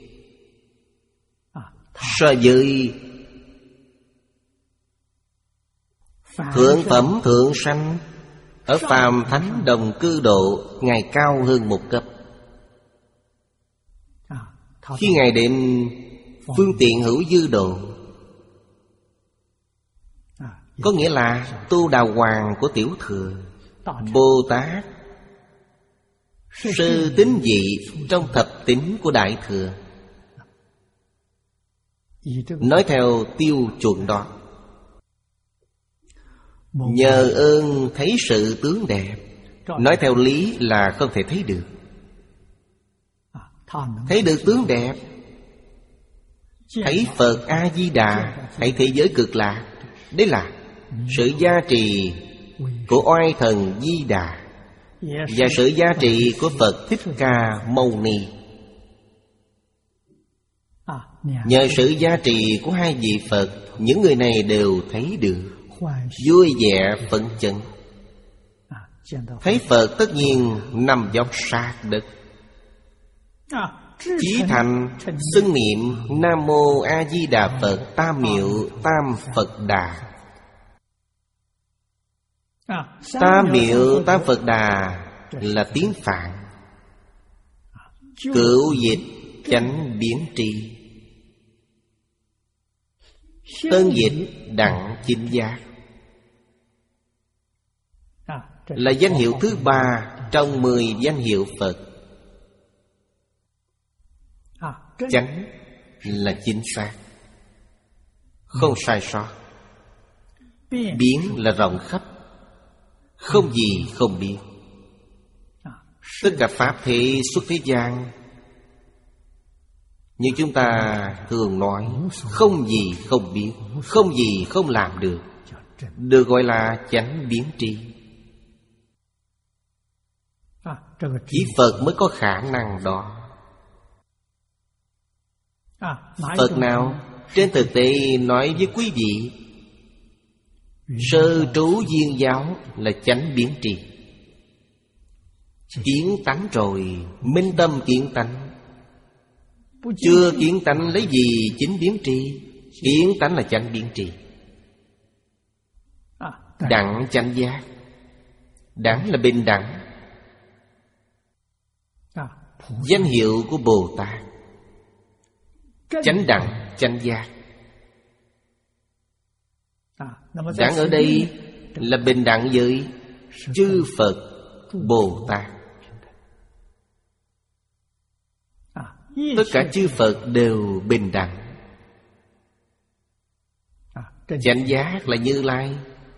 so với thượng phẩm thượng sanh ở phàm thánh đồng cư độ, Ngài cao hơn một cấp. Khi Ngài đến phương tiện hữu dư độ, có nghĩa là tu đào hoàng của tiểu thừa, Bồ Tát sơ tín vị trong thập tín của đại thừa. Nói theo tiêu chuẩn đó, nhờ ơn thấy sự tướng đẹp. Nói theo lý là không thể thấy được. Thấy được tướng đẹp, thấy Phật A-di-đà, thấy thế giới cực lạc. Đấy là sự gia trì của oai thần Di Đà và sự gia trì của Phật Thích Ca Mâu Ni. Nhờ sự gia trì của hai vị Phật, những người này đều thấy được, vui vẻ phấn chấn. Thấy Phật tất nhiên nằm dọc sát đất. Chí thành xưng niệm Nam Mô A Di Đà Phật Tam Miệu Tam Phật Đà. Tam Miệu Tam Phật Đà là tiếng Phạn, cửu dịch chánh biến tri, tân dịch đẳng chính giác, là danh hiệu thứ ba trong mười danh hiệu Phật. Chánh là chính xác, không sai sót. Biến là rộng khắp, không gì không biết. Tất cả pháp thế xuất thế gian, như chúng ta thường nói, không gì không biết, không gì không làm được, được gọi là chánh biến tri. Chỉ Phật mới có khả năng đó. Phật nào? Trên thực tế nói với quý vị, sơ trú viên giáo là chánh biến tri. Kiến tánh rồi, minh tâm kiến tánh. Chưa kiến tánh lấy gì chính biến tri? Kiến tánh là chánh biến tri. Đẳng chánh giác. Đẳng là bình đẳng, danh hiệu của Bồ Tát. Chánh đẳng, chánh giác. Đẳng ở đây là bình đẳng với chư Phật Bồ Tát. Tất cả chư Phật đều bình đẳng. Chánh giác là Như Lai.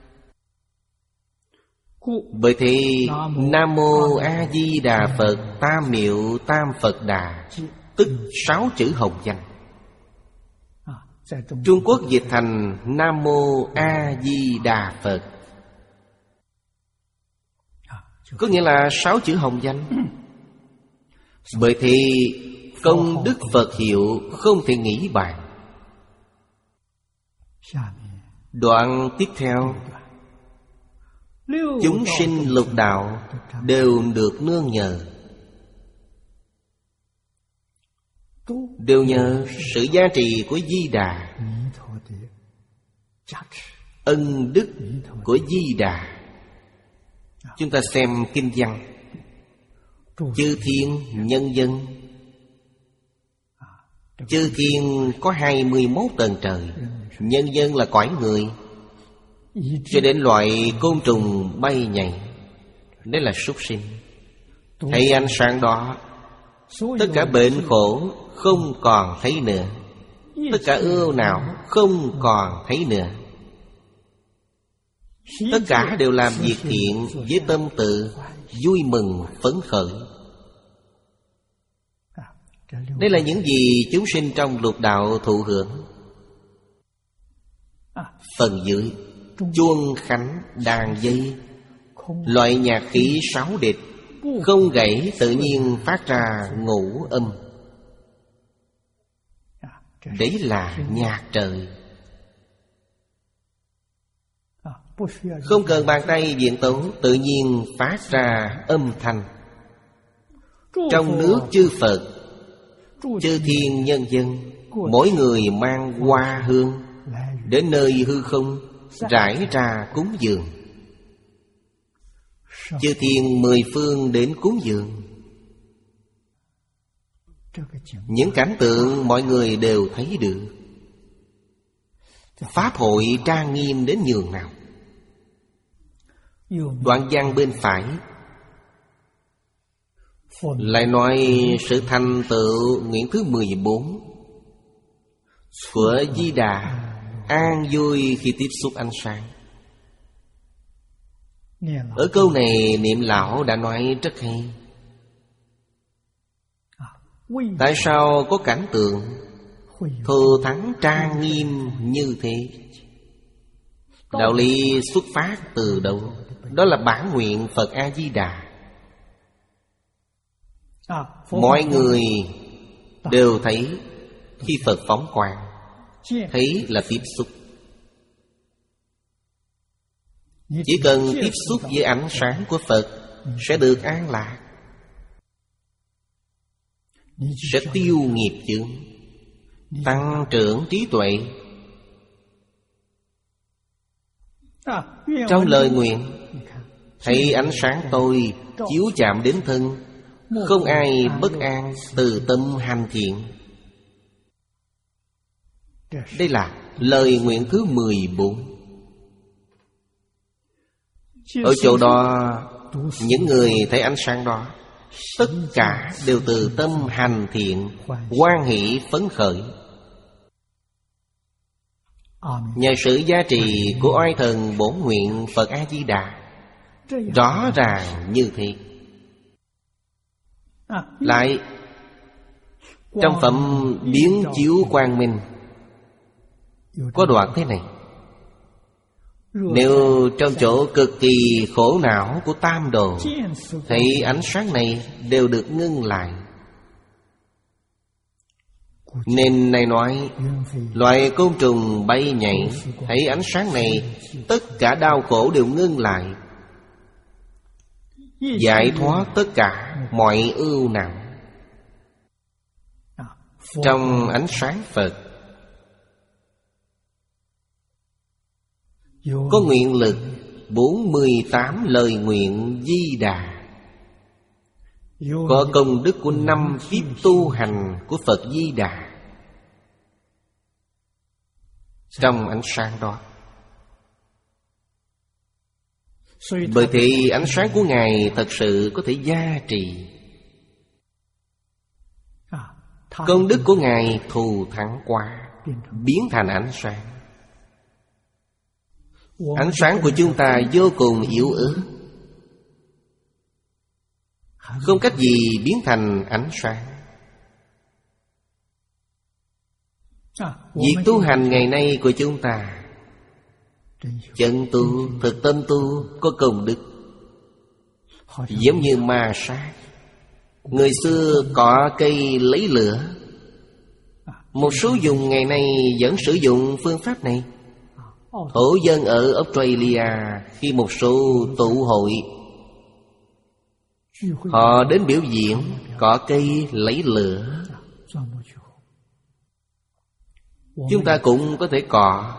Bởi thế Nam Mô A Di Đà Phật Tam Miệu Tam Phật Đà tức sáu chữ hồng danh. Trung Quốc dịch thành Nam Mô A Di Đà Phật, có nghĩa là sáu chữ hồng danh. Bởi thì công đức Phật hiệu không thể nghĩ bàn. Đoạn tiếp theo, chúng sinh lục đạo đều được nương nhờ, đều nhờ sự gia trì của Di Đà, ân đức của Di Đà. Chúng ta xem kinh văn: chư thiên nhân dân. Chư thiên có hai mươi mốt tầng trời, nhân dân là cõi người, cho đến loại côn trùng bay nhảy, đấy là súc sinh. Thấy ánh sáng đó, tất cả bệnh khổ không còn thấy nữa, tất cả ưu nào không còn thấy nữa. Tất cả đều làm việc thiện với tâm tự vui mừng phấn khởi. Đây là những gì chúng sinh trong lục đạo thụ hưởng. Phần dưới, chuông khánh đàn dây, loại nhạc khí sáu địch, không gãy tự nhiên phát ra ngũ âm. Đấy là nhạc trời. Không cần bàn tay viện tấu, tự nhiên phát ra âm thanh. Trong nước chư Phật, chư thiên nhân dân, mỗi người mang hoa hương đến nơi hư không rải ra cúng dường. Chư thiên mười phương đến cúng dường. Những cảnh tượng mọi người đều thấy được. Pháp hội trang nghiêm đến nhường nào. Đoạn văn bên phải lại nói sự thành tựu nguyện thứ mười bốn của Di Đà, an vui khi tiếp xúc ánh sáng. Ở câu này Niệm Lão đã nói rất hay. Tại sao có cảnh tượng thù thắng trang nghiêm như thế? Đạo lý xuất phát từ đâu? Đó là bản nguyện Phật A-di-đà. Mọi người đều thấy khi Phật phóng quang, thấy là tiếp xúc. Chỉ cần tiếp xúc với ánh sáng của Phật sẽ được an lạc, sẽ tiêu nghiệp chướng, tăng trưởng trí tuệ. Trong lời nguyện, thấy ánh sáng tôi chiếu chạm đến thân, không ai bất an, từ tâm hành thiện. Đây là lời nguyện thứ mười bốn. Ở chỗ đó, những người thấy ánh sáng đó, tất cả đều từ tâm hành thiện, hoan hỷ phấn khởi. Nhờ sự gia trì của oai thần bổn nguyện Phật A-di-đà, rõ ràng như thế. Lại trong phẩm biến chiếu quang minh có đoạn thế này: nếu trong chỗ cực kỳ khổ não của tam đồ, thấy ánh sáng này đều được ngưng lại. Nên này nói, loài côn trùng bay nhảy, thấy ánh sáng này, tất cả đau khổ đều ngưng lại, giải thoát tất cả mọi ưu não. Trong ánh sáng Phật có nguyện lực bốn mươi tám lời nguyện Di Đà, có công đức của năm kiếp tu hành của Phật Di Đà. Trong ánh sáng đó, bởi thì ánh sáng của Ngài thật sự có thể gia trì. Công đức của Ngài thù thắng quá, biến thành ánh sáng. Ánh sáng của chúng ta vô cùng yếu ớt, không cách gì biến thành ánh sáng. Việc tu hành ngày nay của chúng ta, chân tu, thực tâm tu, có công đức. Giống như ma sát. Người xưa cọ cây lấy lửa. Một số vùng ngày nay vẫn sử dụng phương pháp này. Thổ dân ở Australia, khi một số tụ hội, họ đến biểu diễn cọ cây lấy lửa. Chúng ta cũng có thể cọ,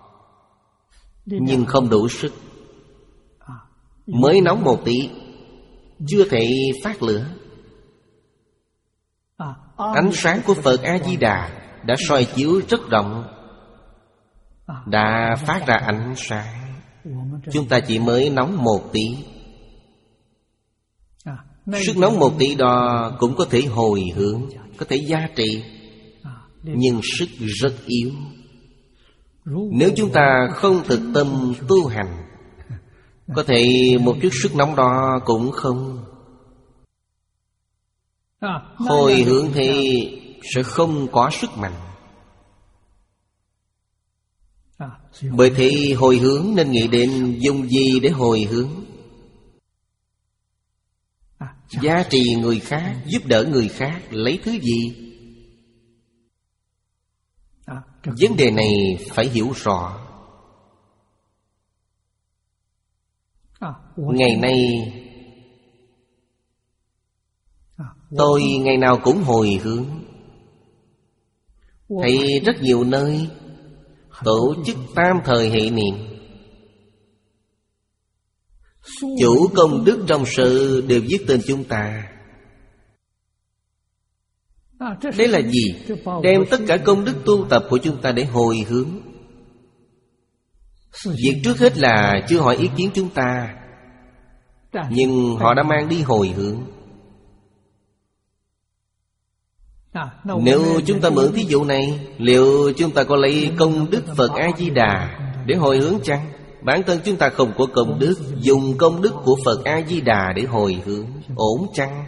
nhưng không đủ sức. Mới nóng một tí, chưa thể phát lửa. Ánh sáng của Phật A-di-đà đã soi chiếu rất rộng, đã phát ra ánh sáng. Chúng ta chỉ mới nóng một tí. Sức nóng một tí đó cũng có thể hồi hướng, có thể gia trị, nhưng sức rất yếu. Nếu chúng ta không thực tâm tu hành, có thể một chút sức nóng đó cũng không. Hồi hướng thì sẽ không có sức mạnh. Bởi thế hồi hướng nên nghĩ đến dùng gì để hồi hướng. Giá trị người khác, giúp đỡ người khác, lấy thứ gì? Vấn đề này phải hiểu rõ. Ngày nay tôi ngày nào cũng hồi hướng. Thấy rất nhiều nơi tổ chức tam thời hệ niệm. Chủ công đức trong sự đều viết tên chúng ta. Đây là gì? Đem tất cả công đức tu tập của chúng ta để hồi hướng. Việc trước hết là chưa hỏi ý kiến chúng ta, nhưng họ đã mang đi hồi hướng. Nếu chúng ta mượn thí dụ này, liệu chúng ta có lấy công đức Phật A-di-đà để hồi hướng chăng? Bản thân chúng ta không có công đức, dùng công đức của Phật A-di-đà để hồi hướng, ổn chăng?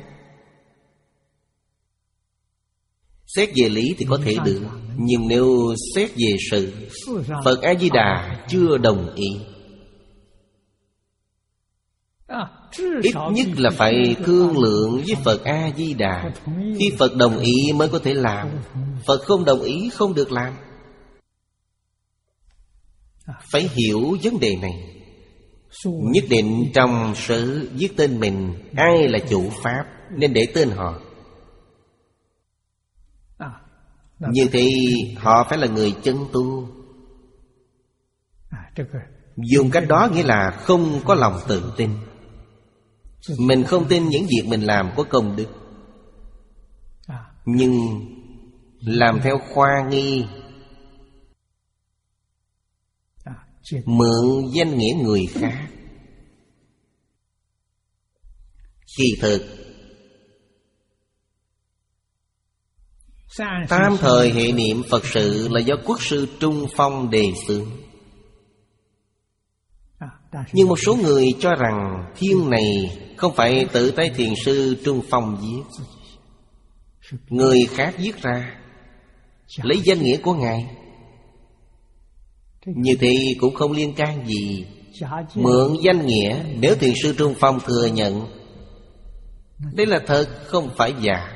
Xét về lý thì có thể được, nhưng nếu xét về sự, Phật A-di-đà chưa đồng ý. Ít nhất là phải thương lượng với Phật A-di-đà. Khi Phật đồng ý mới có thể làm. Phật không đồng ý không được làm. Phải hiểu vấn đề này. Nhất định trong sự viết tên mình, ai là chủ pháp nên để tên họ. Như thế họ phải là người chân tu. Dùng cách đó nghĩa là không có lòng tự tin. Mình không tin những việc mình làm có công đức, nhưng làm theo khoa nghi, mượn danh nghĩa người khác. Kỳ thực tam thời hệ niệm Phật sự là do quốc sư Trung Phong đề xướng. Nhưng một số người cho rằng thiên này không phải tự tay thiền sư Trung Phong viết, người khác viết ra, lấy danh nghĩa của Ngài. Như thế cũng không liên can gì. Mượn danh nghĩa, nếu thiền sư Trung Phong thừa nhận, đây là thật, không phải giả.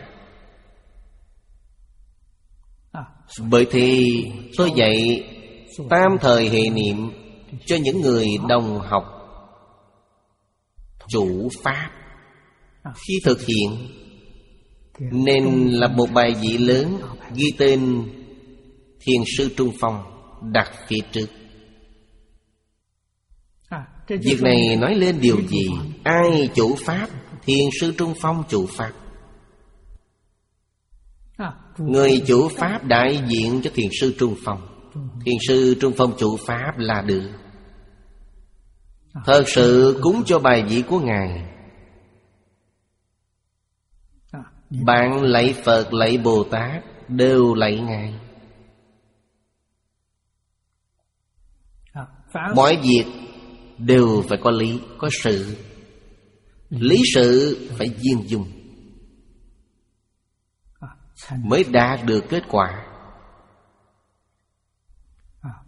Bởi thì tôi dạy tam thời hệ niệm cho những người đồng học chủ pháp. Khi thực hiện nên lập một bài vị lớn, ghi tên thiền sư Trung Phong đặt phía trước. Việc này nói lên điều gì? Ai chủ pháp? Thiền sư Trung Phong chủ pháp. Người chủ pháp đại diện cho thiền sư Trung Phong. Thiền sư Trung Phong chủ pháp là được. Thật sự cúng cho bài vị của Ngài. Bạn lạy Phật, lạy Bồ Tát đều lạy Ngài. Mọi việc đều phải có lý, có sự. Lý sự phải viên dung mới đạt được kết quả.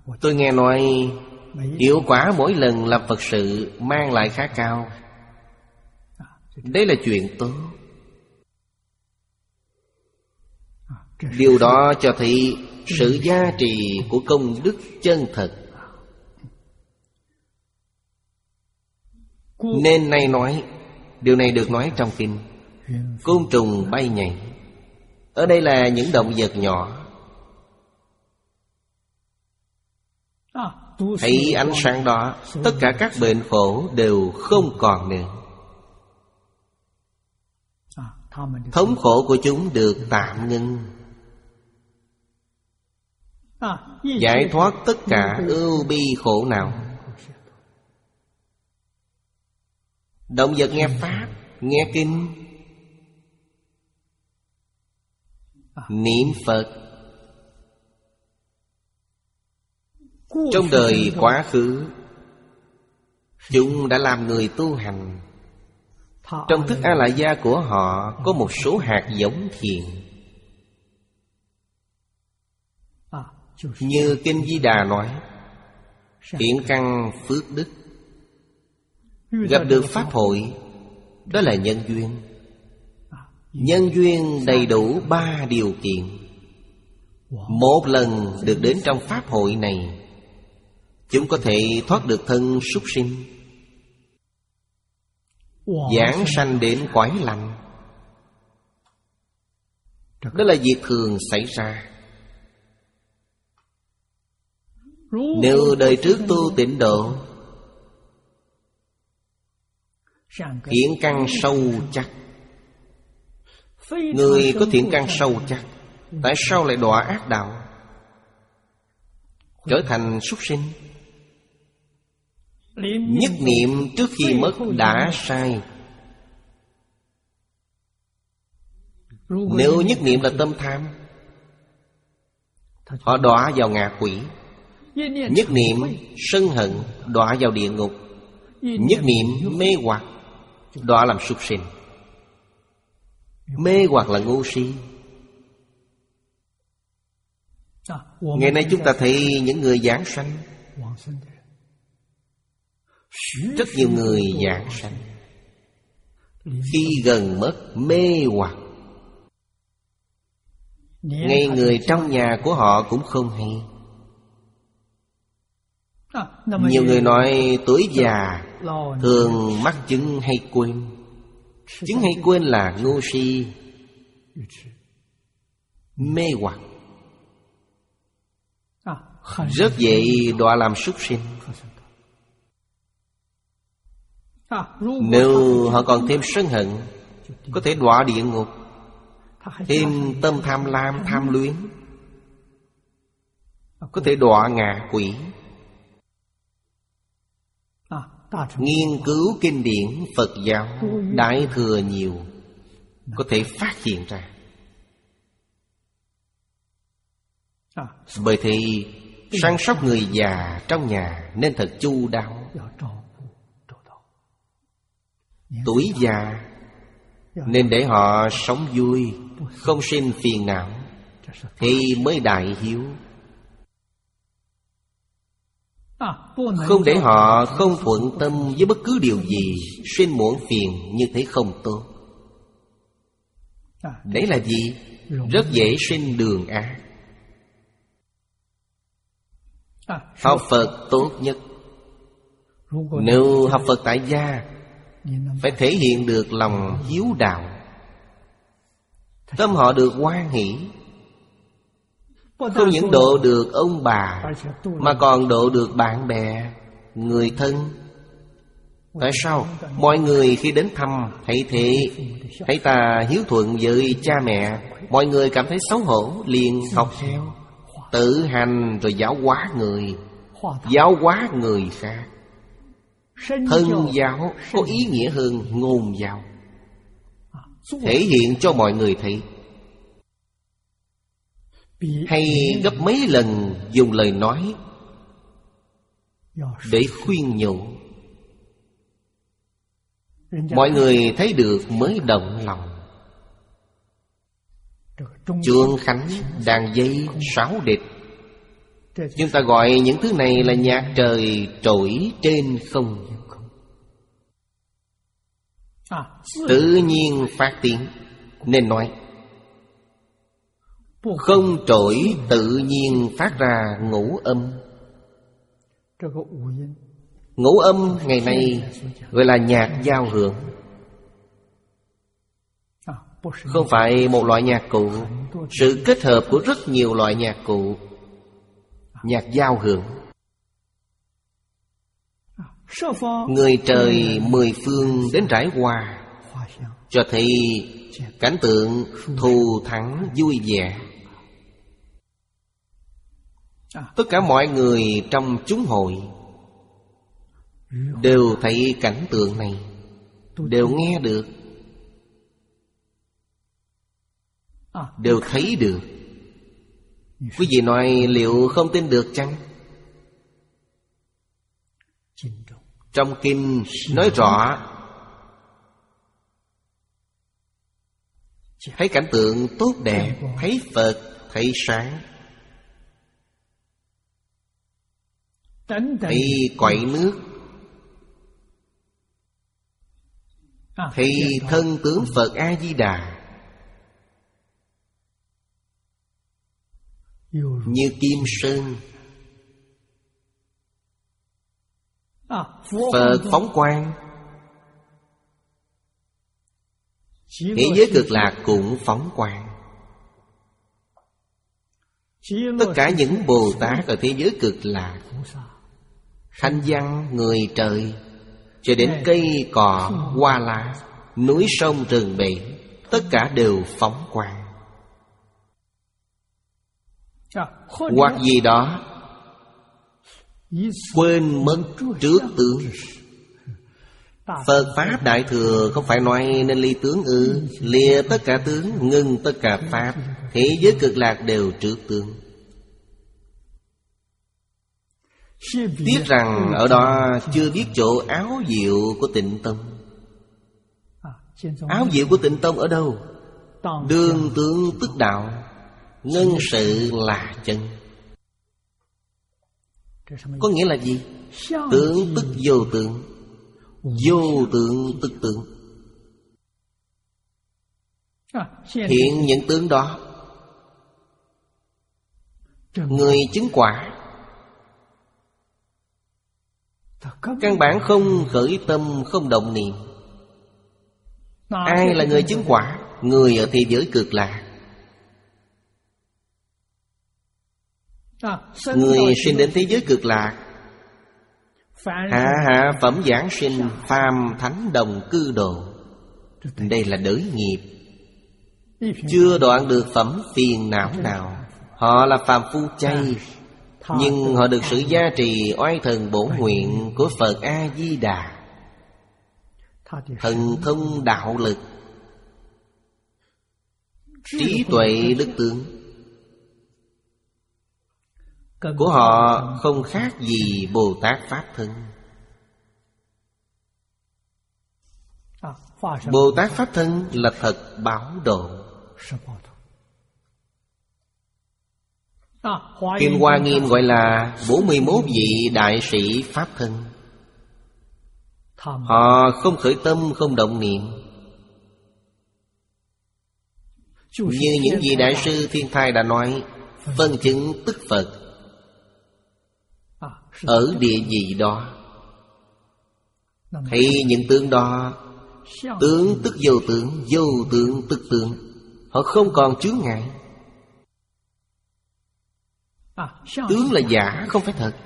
Tôi nghe nói hiệu quả mỗi lần làm Phật sự mang lại khá cao. Đấy là chuyện tốt. Điều đó cho thấy sự giá trị của công đức chân thật. Nên nay nói, điều này được nói trong kinh. Côn trùng bay nhảy, ở đây là những động vật nhỏ. Thấy ánh sáng đó, tất cả các bệnh khổ đều không còn nữa. Thống khổ của chúng được tạm ngưng, giải thoát tất cả ưu bi khổ não. Động vật nghe Pháp, nghe Kinh, niệm Phật. Trong đời quá khứ, chúng đã làm người tu hành. Trong thức A Lại Gia của họ có một số hạt giống thiện. Như Kinh Di Đà nói, thiện căn phước đức. Gặp được Pháp hội, đó là nhân duyên. Nhân duyên đầy đủ ba điều kiện. Một lần được đến trong Pháp hội này, chúng có thể thoát được thân súc sinh, giảng sanh đến cõi lành. Đó là việc thường xảy ra. Nếu đời trước tu tịnh độ, thiện căn sâu chắc. Người có thiện căn sâu chắc, tại sao lại đọa ác đạo, trở thành súc sinh? Nhất niệm trước khi mất đã sai. Nếu nhất niệm là tâm tham, họ đọa vào ngạ quỷ. Nhất niệm sân hận, đọa vào địa ngục. Nhất niệm mê hoặc, đọa làm súc sinh. Mê hoặc là ngu si. Ngày nay chúng ta thấy những người giảng sanh, rất nhiều người giảng sanh khi gần mất mê hoặc, ngay người trong nhà của họ cũng không hay. Nhiều người nói tuổi già thường mắc chứng hay quên. Chứng hay quên là ngu si, mê hoặc, rất dễ đọa làm súc sinh. Nếu họ còn thêm sân hận, có thể đọa địa ngục. Thêm tâm tham lam, tham luyến, có thể đọa ngạ quỷ. Nghiên cứu kinh điển Phật giáo Đại Thừa nhiều, có thể phát hiện ra. Bởi thì săn sóc người già trong nhà nên thật chu đáo. Tuổi già nên để họ sống vui, không sinh phiền não, thì mới đại hiếu. Không để họ không thuận tâm với bất cứ điều gì, sinh muộn phiền, như thế không tốt. Đấy là gì? Rất dễ sinh đường ác. Học Phật tốt nhất. Nếu học Phật tại gia, phải thể hiện được lòng hiếu đạo, tâm họ được hoan hỷ. Không những độ được ông bà, mà còn độ được bạn bè, người thân. Tại sao? Mọi người khi đến thăm, hãy thế, hãy ta hiếu thuận với cha mẹ. Mọi người cảm thấy xấu hổ, liền học theo, tự hành rồi giáo hóa người, giáo hóa người khác. Thân giáo có ý nghĩa hơn ngôn giáo, thể hiện cho mọi người thấy. Hay gấp mấy lần dùng lời nói để khuyên nhủ, mọi người thấy được mới động lòng. Chuông khánh, đàn dây, sáo địch, Chúng ta gọi những thứ này là nhạc trời trỗi trên không. Tự nhiên phát tiếng, nên nói không trỗi tự nhiên phát ra ngũ âm. Ngũ âm ngày nay gọi là nhạc giao hưởng. Không phải một loại nhạc cụ, sự kết hợp của rất nhiều loại nhạc cụ. Nhạc giao hưởng. Người trời mười phương đến trải qua, cho thấy cảnh tượng thù thắng vui vẻ. Tất cả mọi người trong chúng hội đều thấy cảnh tượng này, đều nghe được, đều thấy được. Quý vị nói liệu không tin được chăng? Trong kinh nói rõ, thấy cảnh tượng tốt đẹp, thấy Phật, thấy sáng, thấy cõi nước, thấy thân tướng Phật A-di-đà, như kim sơn. Phật phóng quang, thế giới cực lạc cũng phóng quang. Tất cả những Bồ Tát ở thế giới cực lạc, thanh văn người trời, cho đến cây cỏ hoa lá, núi sông rừng bể, tất cả đều phóng quang. Hoặc gì đó quên mất trước tướng. Phật Pháp Đại Thừa không phải nói nên ly tướng ư? Lìa tất cả tướng, ngưng tất cả Pháp, thế giới cực lạc đều trước tướng. Tiếc rằng ở đó chưa biết chỗ áo diệu của Tịnh Tông. Áo diệu của Tịnh Tông ở đâu? Đương tướng tức đạo, ngân sự là chân. Có nghĩa là gì? Tướng tức vô tướng, vô tướng tức tướng. Hiện những tướng đó, người chứng quả căn bản không khởi tâm, không động niệm. Ai là người chứng quả? Người ở thế giới cực lạc. Người sinh đến thế giới cực lạc, hạ hạ phẩm giảng sinh, phàm thánh đồng cư độ. Đây là đới nghiệp, chưa đoạn được phẩm phiền não nào. Họ là phàm phu chay, nhưng họ được sự gia trì oai thần bổ nguyện của Phật A-di-đà. Thần thông đạo lực, trí tuệ đức tướng của họ không khác gì Bồ Tát Pháp Thân. Bồ Tát Pháp Thân là thật bảo độ. Kinh Hoa Nghiêm gọi là bốn mươi mốt vị đại sĩ Pháp Thân. Họ không khởi tâm, không động niệm, như những vị đại sư Thiên Thai đã nói, phân chứng tức Phật ở địa vị đó. Thấy những tướng đó, tướng tức vô tướng, vô tướng tức tướng. Họ không còn chướng ngại. Tướng là giả, không phải thật.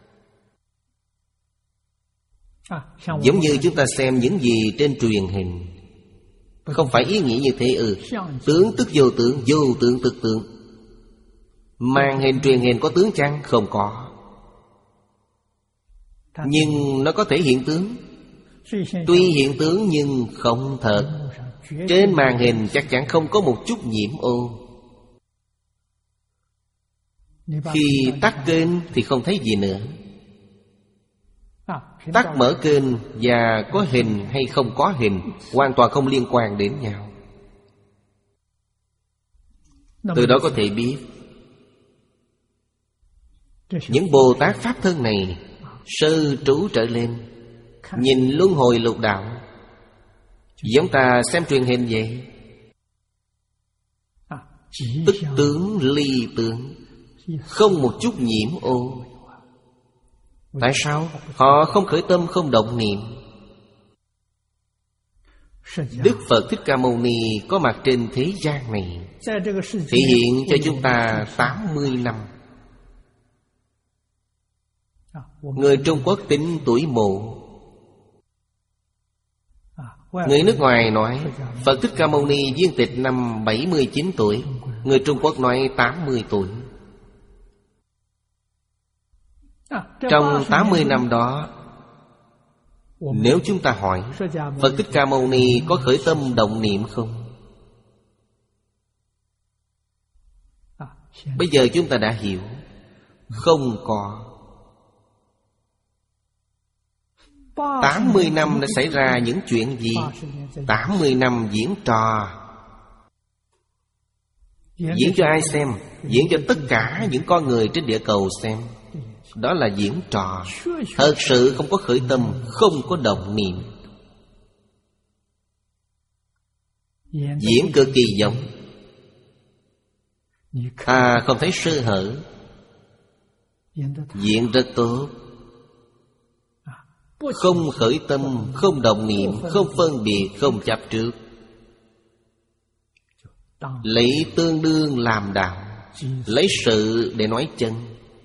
Giống như chúng ta xem những gì trên truyền hình, không phải ý nghĩa như thế ư? Tướng tức vô tướng, vô tướng tức tướng. Màn hình truyền hình có tướng chăng? Không có. Nhưng nó có thể hiện tướng. Tuy hiện tướng nhưng không thật. Trên màn hình chắc chắn không có một chút nhiễm ô. Khi tắt kênh thì không thấy gì nữa. Tắt mở kênh và có hình hay không có hình hoàn toàn không liên quan đến nhau. Từ đó có thể biết Những Bồ Tát Pháp thân này sơ trú trở lên, nhìn luân hồi lục đạo, giống ta xem truyền hình vậy. Tức tướng ly tướng, không một chút nhiễm ô. Tại sao? Họ không khởi tâm, không động niệm. Đức Phật Thích Ca Mâu Ni có mặt trên thế gian này, thể hiện cho chúng ta tám mươi năm. Người Trung Quốc tính tuổi mộ. Người nước ngoài nói Phật Thích Ca Mâu Ni viên tịch năm bảy mươi chín tuổi. Người Trung Quốc nói tám mươi tuổi. Trong tám mươi năm đó, nếu chúng ta hỏi Phật Thích Ca Mâu Ni có khởi tâm động niệm không? Bây giờ chúng ta đã hiểu, không có. Tám mươi năm đã xảy ra những chuyện gì? Tám mươi năm diễn trò. Diễn cho ai xem? Diễn cho tất cả những con người trên địa cầu xem. Đó là diễn trò. Thật sự không có khởi tâm, không có động niệm. Diễn cực kỳ giống. À, không thấy sơ hở. Diễn rất tốt. Không khởi tâm, không động niệm, không phân biệt, không chấp trước. Lấy tương đương làm đạo, lấy sự để nói chân.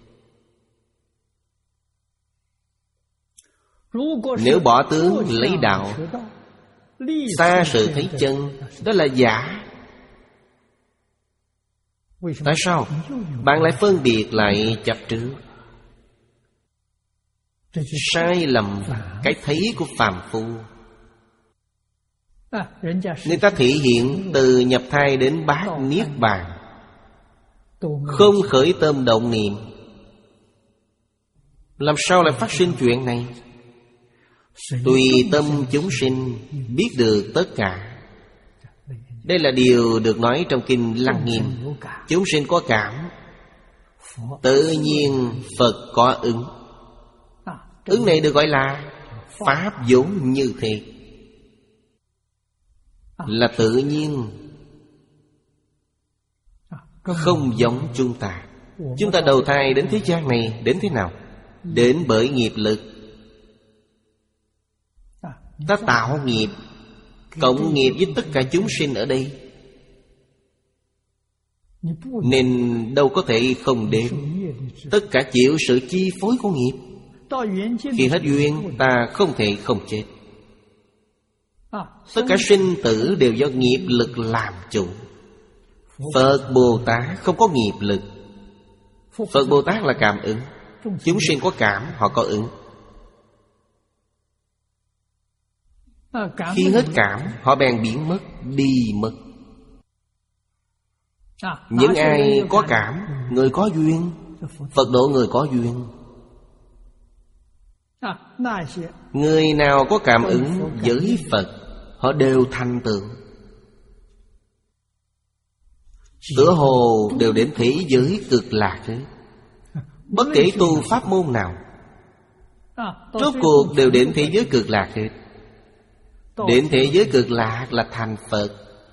Nếu bỏ tướng lấy đạo, xa sự thấy chân, đó là giả. Tại sao? Bạn lại phân biệt, lại chấp trước. Sai lầm cái thấy của phàm phu. Người ta thể hiện từ nhập thai đến bát niết bàn, không khởi tâm động niệm. Làm sao lại phát sinh chuyện này? Tùy tâm chúng sinh, biết được tất cả. Đây là điều được nói trong Kinh Lăng Nghiêm. Chúng sinh có cảm, tự nhiên Phật có ứng. Ứng này được gọi là Pháp vốn như thế, là tự nhiên, không giống chúng ta. Chúng ta đầu thai đến thế gian này đến thế nào? Đến bởi nghiệp lực. Ta tạo nghiệp, cộng nghiệp với tất cả chúng sinh ở đây, nên đâu có thể không đến. Tất cả chịu sự chi phối của nghiệp. Khi hết duyên, ta không thể không chết. Tất cả sinh tử đều do nghiệp lực làm chủ. Phật Bồ Tát không có nghiệp lực. Phật Bồ Tát là cảm ứng. Chúng sinh có cảm, họ có ứng. Khi hết cảm, họ bèn biến mất, đi mất. Những ai có cảm, người có duyên, Phật độ người có duyên. Người nào có cảm ứng với Phật, họ đều thành tựu. Tựa hồ đều đến thế giới cực lạc ấy. Bất kể tu pháp môn nào, rốt cuộc đều đến thế giới cực lạc hết. Đến thế giới cực lạc là thành Phật.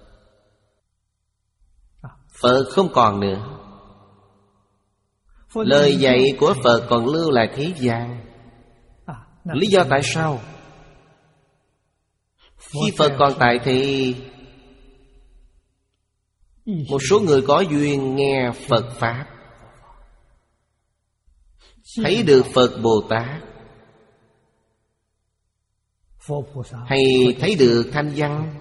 Phật không còn nữa. Lời dạy của Phật còn lưu lại thế gian. Lý do tại sao? Khi Phật còn tại thì một số người có duyên nghe Phật Pháp, thấy được Phật Bồ Tát, hay thấy được thanh văn,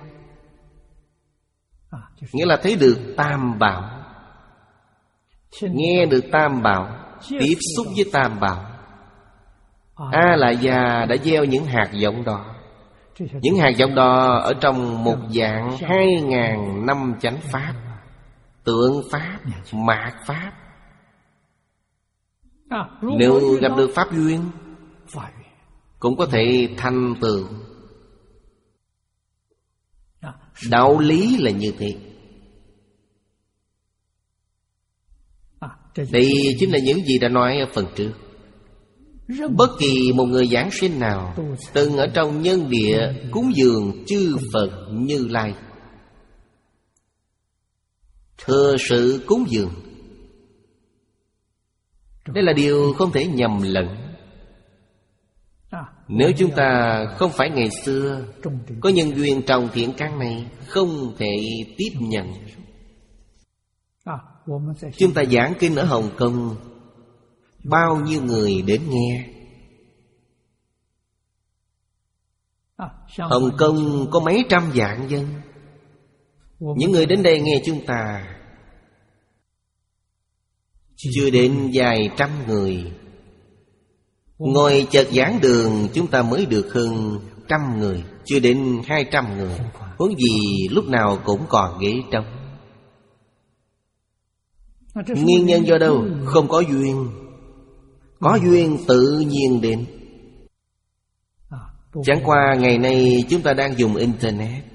nghĩa là thấy được Tam Bảo. Nghe được Tam Bảo, tiếp xúc với Tam Bảo, A La Gia đã gieo những hạt giống đó. Những hạt giống đó ở trong một dạng hai ngàn năm chánh Pháp, tượng Pháp, mạt Pháp. Nếu gặp được Pháp duyên, cũng có thể thành tựu. Đạo lý là như thế. Đây chính là những gì đã nói ở phần trước. Bất kỳ một người giảng sinh nào từng ở trong nhân địa cúng dường chư Phật Như Lai, thừa sự cúng dường. Đây là điều không thể nhầm lẫn. Nếu chúng ta không phải ngày xưa có nhân duyên trồng thiện căn này, không thể tiếp nhận. Chúng ta giảng kinh ở Hồng Kông, bao nhiêu người đến nghe. Hồng Kông có mấy trăm vạn dân. Những người đến đây nghe chúng ta chưa đến vài trăm người. Ngồi chợt giảng đường chúng ta mới được hơn trăm người, chưa đến hai trăm người. Huống gì lúc nào cũng còn ghế trống. Nguyên nhân do đâu? Không có duyên. Có duyên tự nhiên đến. Chẳng qua ngày nay chúng ta đang dùng Internet.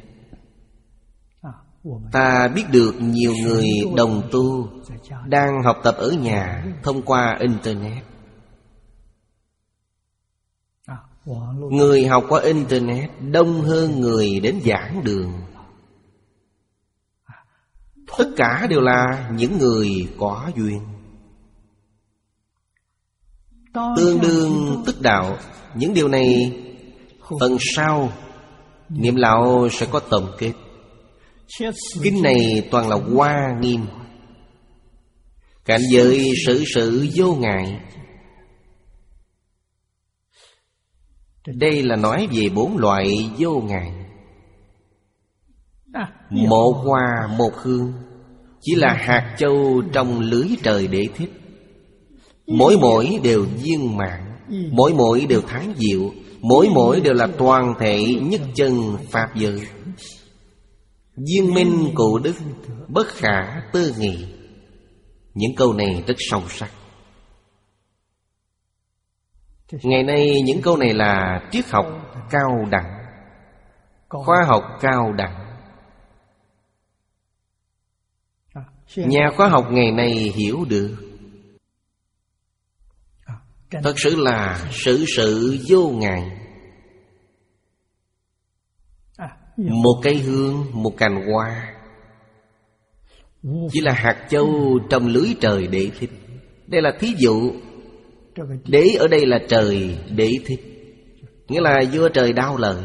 Ta biết được nhiều người đồng tu đang học tập ở nhà thông qua Internet. Người học qua Internet đông hơn người đến giảng đường. Tất cả đều là những người có duyên. Tương đương tức đạo. Những điều này phần sau Niệm Lão sẽ có tổng kết. Kinh này toàn là Hoa Nghiêm. Cảnh giới sự sự vô ngại. Đây là nói về bốn loại vô ngại. Một hoa một hương, chỉ là hạt châu trong lưới trời Đế Thích. Mỗi mỗi đều viên mãn, mỗi mỗi đều thắng diệu, mỗi mỗi đều là toàn thể nhất chân pháp giới. Viên minh cụ đức, bất khả tư nghị. Những câu này rất sâu sắc. Ngày nay những câu này là triết học cao đẳng, khoa học cao đẳng. Nhà khoa học ngày nay hiểu được. Thật sự là sự sự vô ngại. Một cây hương, một cành hoa, chỉ là hạt châu trong lưới trời Đế Thích. Đây là thí dụ. Đế ở đây là trời Đế Thích, nghĩa là vua trời Đao Lợi,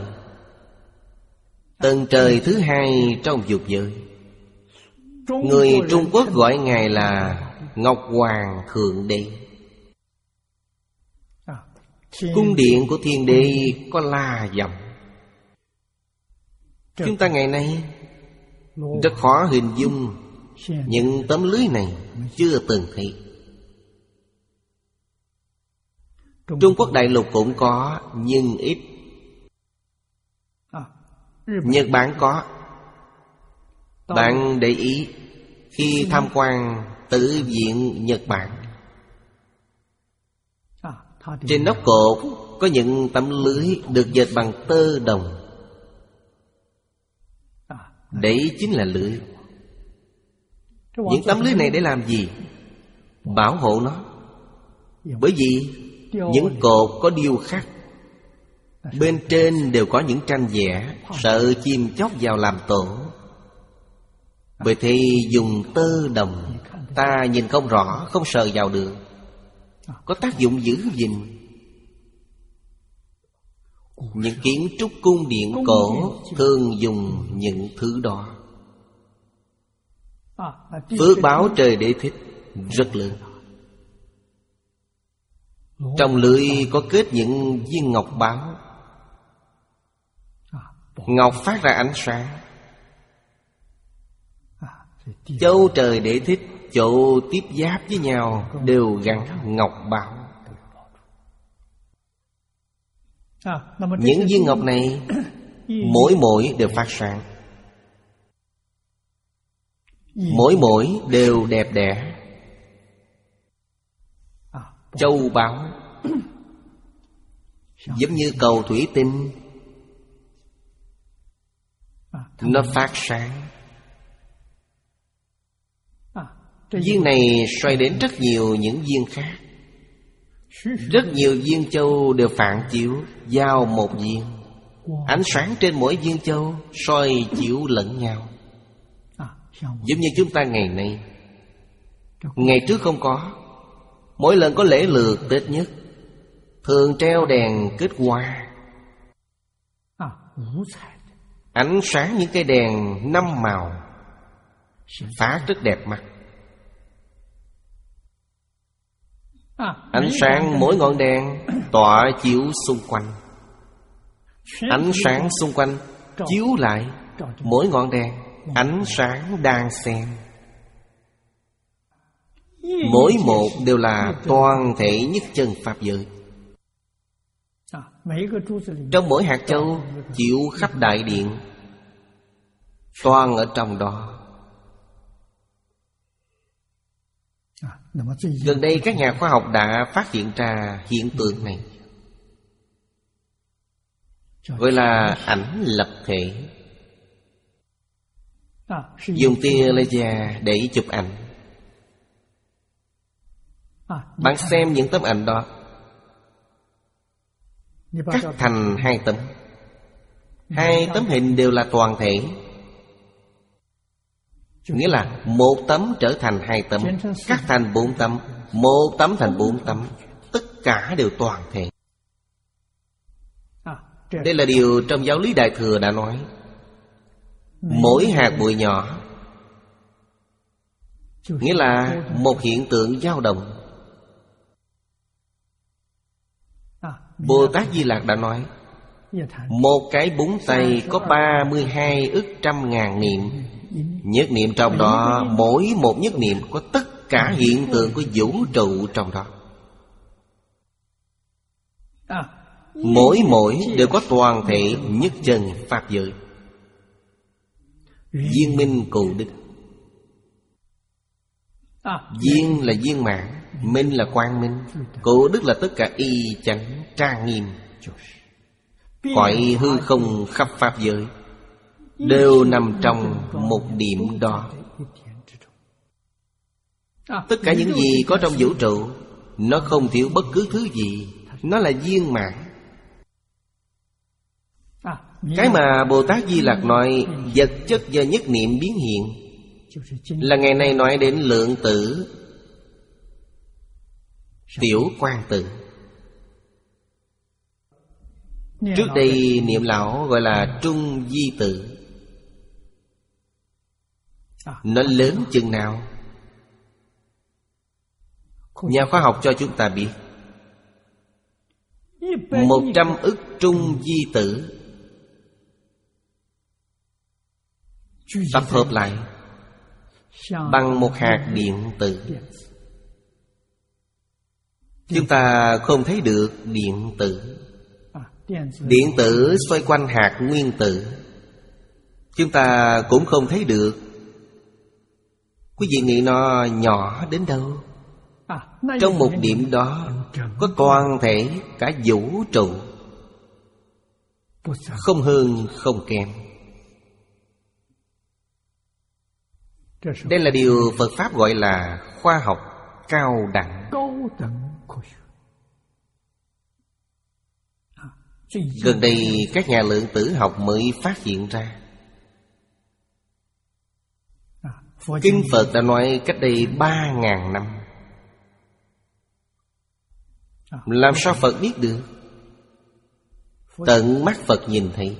tầng trời thứ hai trong dục giới. Người Trung Quốc gọi Ngài là Ngọc Hoàng Thượng Đế. Cung điện của Thiên Đế có la dặm. Chúng ta ngày nay rất khó hình dung những tấm lưới này chưa từng thấy. Trung Quốc đại lục cũng có, nhưng ít. Nhật Bản có. Bạn để ý, khi tham quan Tử viện Nhật Bản, trên nóc cột có những tấm lưới được dệt bằng tơ đồng. Đấy chính là lưới. Những tấm lưới này để làm gì? Bảo hộ nó. Bởi vì những cột có điêu khắc, bên trên đều có những tranh vẽ, sợ chim chóc vào làm tổ. Bởi thế dùng tơ đồng, ta nhìn không rõ, không sờ vào được. Có tác dụng giữ gìn. Những kiến trúc cung điện cổ thường dùng những thứ đó. Phước báo trời Đế Thích rất lớn. Trong lưới có kết những viên ngọc báo. Ngọc phát ra ánh sáng. Châu trời Đế Thích chỗ tiếp giáp với nhau đều gắn ngọc báo. Những viên ngọc này mỗi mỗi đều phát sáng, mỗi mỗi đều đẹp đẽ. Châu báu giống như cầu thủy tinh, nó phát sáng. Viên này xoay đến rất nhiều những viên khác. Rất nhiều viên châu đều phản chiếu vào một viên. Ánh sáng trên mỗi viên châu soi chiếu lẫn nhau. Giống như chúng ta ngày nay. Ngày trước không có. Mỗi lần có lễ lượt Tết nhất thường treo đèn kết hoa. Ánh sáng những cây đèn năm màu phá rất đẹp mắt. Ánh sáng mỗi ngọn đèn tỏa chiếu xung quanh. Ánh sáng xung quanh chiếu lại mỗi ngọn đèn. Ánh sáng đan xen. Mỗi một đều là toàn thể nhất chân pháp giới. Trong mỗi hạt châu chiếu khắp đại điện, toàn ở trong đó. Gần đây các nhà khoa học đã phát hiện ra hiện tượng này, gọi là ảnh lập thể. Dùng tia laser để chụp ảnh. Bạn xem những tấm ảnh đó, cắt thành hai tấm. Hai tấm hình đều là toàn thể. Nghĩa là một tấm trở thành hai tấm, cắt thành bốn tấm, một tấm thành bốn tấm. Tất cả đều toàn thể. Đây là điều trong giáo lý Đại Thừa đã nói. Mỗi hạt bụi nhỏ nghĩa là một hiện tượng dao động. Bồ Tát Di Lặc đã nói, một cái búng tay có ba mươi hai ức trăm ngàn niệm. Nhất niệm trong đó, mỗi một nhất niệm có tất cả hiện tượng của vũ trụ trong đó. Mỗi mỗi đều có toàn thể nhất chân pháp giới. Viên minh cụ đức. Viên là viên mãn, minh là quang minh, cụ đức là tất cả y chánh trang nghiêm. Cõi hư không khắp pháp giới đều nằm trong một điểm đó. Tất cả những gì có trong vũ trụ, nó không thiếu bất cứ thứ gì. Nó là viên mãn. Cái mà Bồ Tát Di Lặc nói vật chất do nhất niệm biến hiện là ngày nay nói đến lượng tử, tiểu quang tử. Trước đây niệm lão gọi là trung di tử. Nó lớn chừng nào? Nhà khoa học cho chúng ta biết Một trăm ức trung di tử tập hợp lại bằng một hạt điện tử. Chúng ta không thấy được điện tử. Điện tử xoay quanh hạt nguyên tử. Chúng ta cũng không thấy được. Quý vị nghĩ nó nhỏ đến đâu? Trong một điểm đó có toàn thể cả vũ trụ, không hơn không kém. Đây là điều Phật Pháp gọi là khoa học cao đẳng. Gần đây các nhà lượng tử học mới phát hiện ra. Kinh Phật đã nói cách đây ba ngàn năm. Làm sao Phật biết được? Tận mắt Phật nhìn thấy.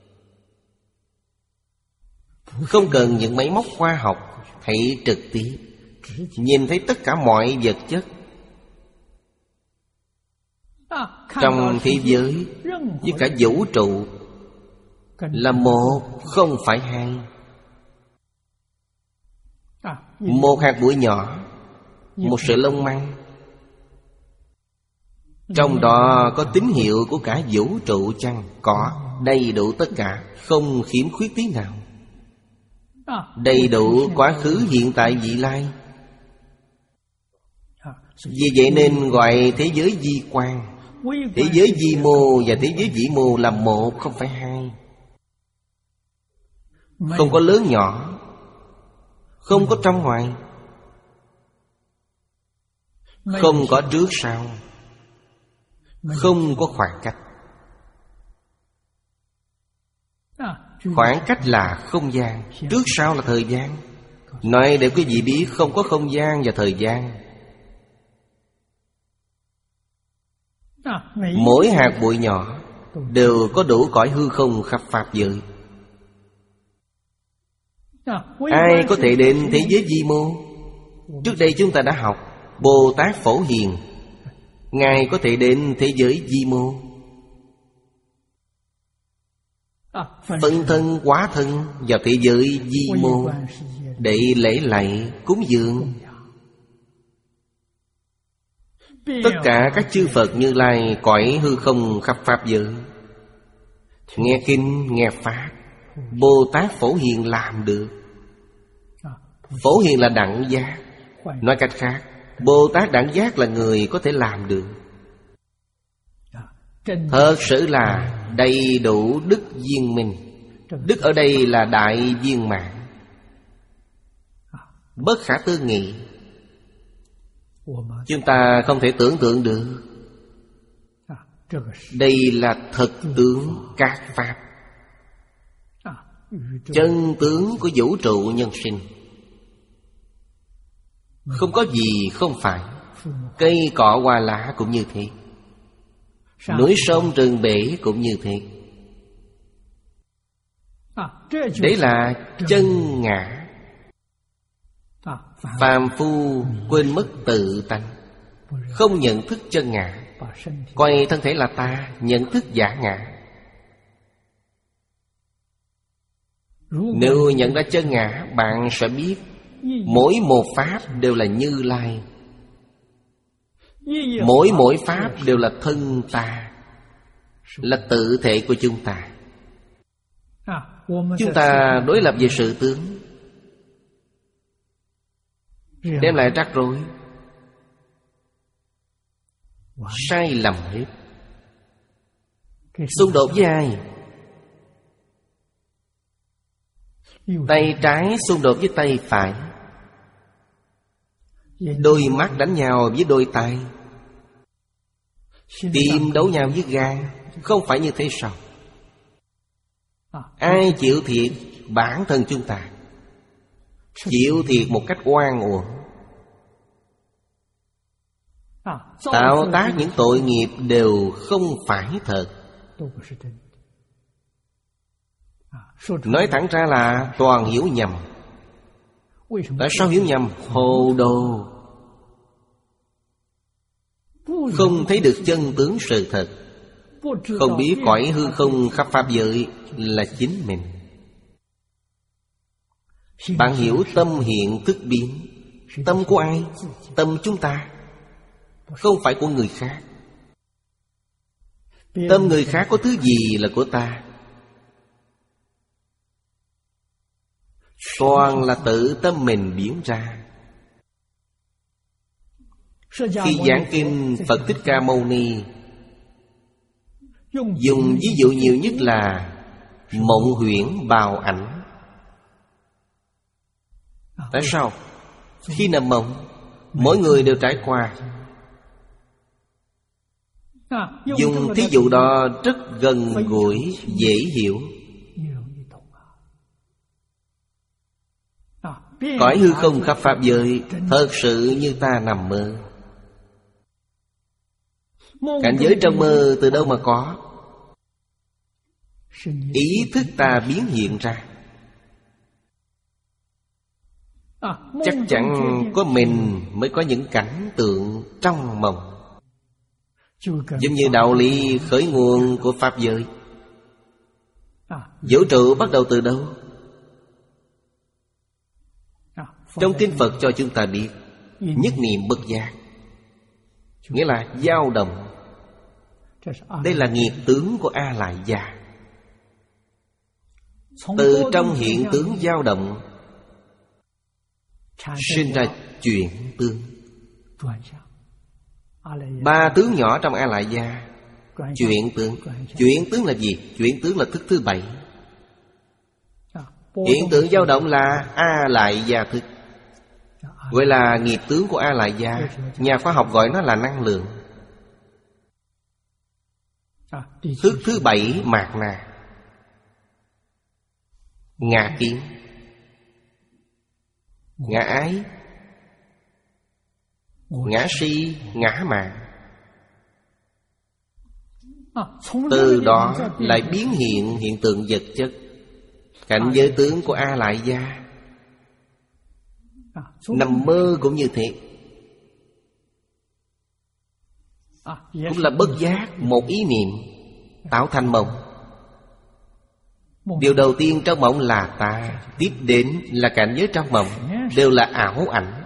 Không cần những máy móc khoa học, thấy trực tiếp, nhìn thấy tất cả mọi vật chất trong thế giới với cả vũ trụ là một, không phải hai. Một hạt bụi nhỏ, một sợi lông măng, trong đó có tín hiệu của cả vũ trụ chăng? Có, đầy đủ tất cả, không khiếm khuyết tí nào. Đầy đủ quá khứ, hiện tại, vị lai. Vì vậy nên gọi thế giới vi quan. Thế giới vi mô và thế giới vĩ mô là một, không phải hai. Không có lớn nhỏ, không có trong ngoài, Không có trước sau, không có khoảng cách. Khoảng cách là không gian, trước sau là thời gian. Nói để quý vị biết không có không gian và thời gian. Mỗi hạt bụi nhỏ đều có đủ cõi hư không khắp pháp giới. Ai có thể đến thế giới vi mô? Trước đây chúng ta đã học Bồ Tát Phổ Hiền, Ngài có thể đến thế giới vi mô. Phân thân hóa thân vào thế giới vi mô để lễ lạy cúng dường. Tất cả các chư Phật Như Lai cõi hư không khắp pháp giới, nghe kinh nghe pháp, Bồ Tát Phổ Hiền làm được. Phổ Hiền là đẳng giác. Nói cách khác, Bồ Tát đẳng giác là người có thể làm được. Thật sự là đầy đủ đức viên minh. Đức ở đây là đại viên mãn, bất khả tư nghị. Chúng ta không thể tưởng tượng được. Đây là thực tướng các pháp, chân tướng của vũ trụ nhân sinh. Không có gì không phải. Cây cỏ hoa lá cũng như thế, núi sông rừng bể cũng như thế. Đấy là chân ngã. Phàm phu quên mất tự tánh, không nhận thức chân ngã, coi thân thể là ta, nhận thức giả ngã. Nếu nhận ra chân ngã, bạn sẽ biết mỗi một pháp đều là Như Lai. Mỗi mỗi pháp đều là thân ta, là tự thể của chúng ta. Chúng ta đối lập về sự tướng, đem lại rắc rối, sai lầm hết. Xung đột với ai? Tay trái xung đột với tay phải, đôi mắt đánh nhau với đôi tay, tim đấu nhau với gan. Không phải như thế sao? Ai chịu thiệt? Bản thân chúng ta chịu thiệt một cách oan uổng, tạo tác những tội nghiệp đều không phải thật. Nói thẳng ra là toàn hiểu nhầm. Tại sao hiểu nhầm? Hồ đồ, không thấy được chân tướng sự thật, không biết cõi hư không khắp pháp giới là chính mình. Bạn hiểu tâm hiện thức biến. Tâm của ai? Tâm chúng ta, không phải của người khác. Tâm người khác có thứ gì là của ta? Toàn là tự tâm mình biến ra. Khi giảng kinh, Phật Thích Ca Mâu Ni dùng ví dụ nhiều nhất là mộng huyễn bào ảnh. Tại sao? Khi nằm mộng, mỗi người đều trải qua. Dùng thí dụ đó rất gần gũi, dễ hiểu. Cõi hư không khắp pháp giới thật sự như ta nằm mơ. Cảnh giới trong mơ từ đâu mà có? Ý thức ta biến hiện ra. Chắc chắn có mình mới có những cảnh tượng trong mộng. Giống như đạo lý khởi nguồn của pháp giới. Vũ trụ bắt đầu từ đâu? Trong kinh Phật cho chúng ta biết nhất niệm bất giác, nghĩa là dao động. Đây là nghiệp tướng của A Lại Gia. Từ trong hiện tướng dao động sinh ra chuyển tướng. Ba tướng nhỏ trong A Lại Gia. Chuyển tướng. Chuyển tướng là gì? Chuyển tướng là thức thứ bảy. Hiện tượng dao động là A Lại Gia thức. gọi là nghiệp tướng của A Lại Gia. Nhà khoa học gọi nó là năng lượng. Thức thứ bảy mạt na. Ngã kiến, ngã ái, ngã si, ngã mạn. Từ đó lại biến hiện hiện tượng vật chất. Cảnh giới tướng của A Lại Gia. Nằm mơ cũng như thế. Cũng là bất giác một ý niệm tạo thành mộng. Điều đầu tiên trong mộng là ta, tiếp đến là cảnh giới trong mộng, đều là ảo ảnh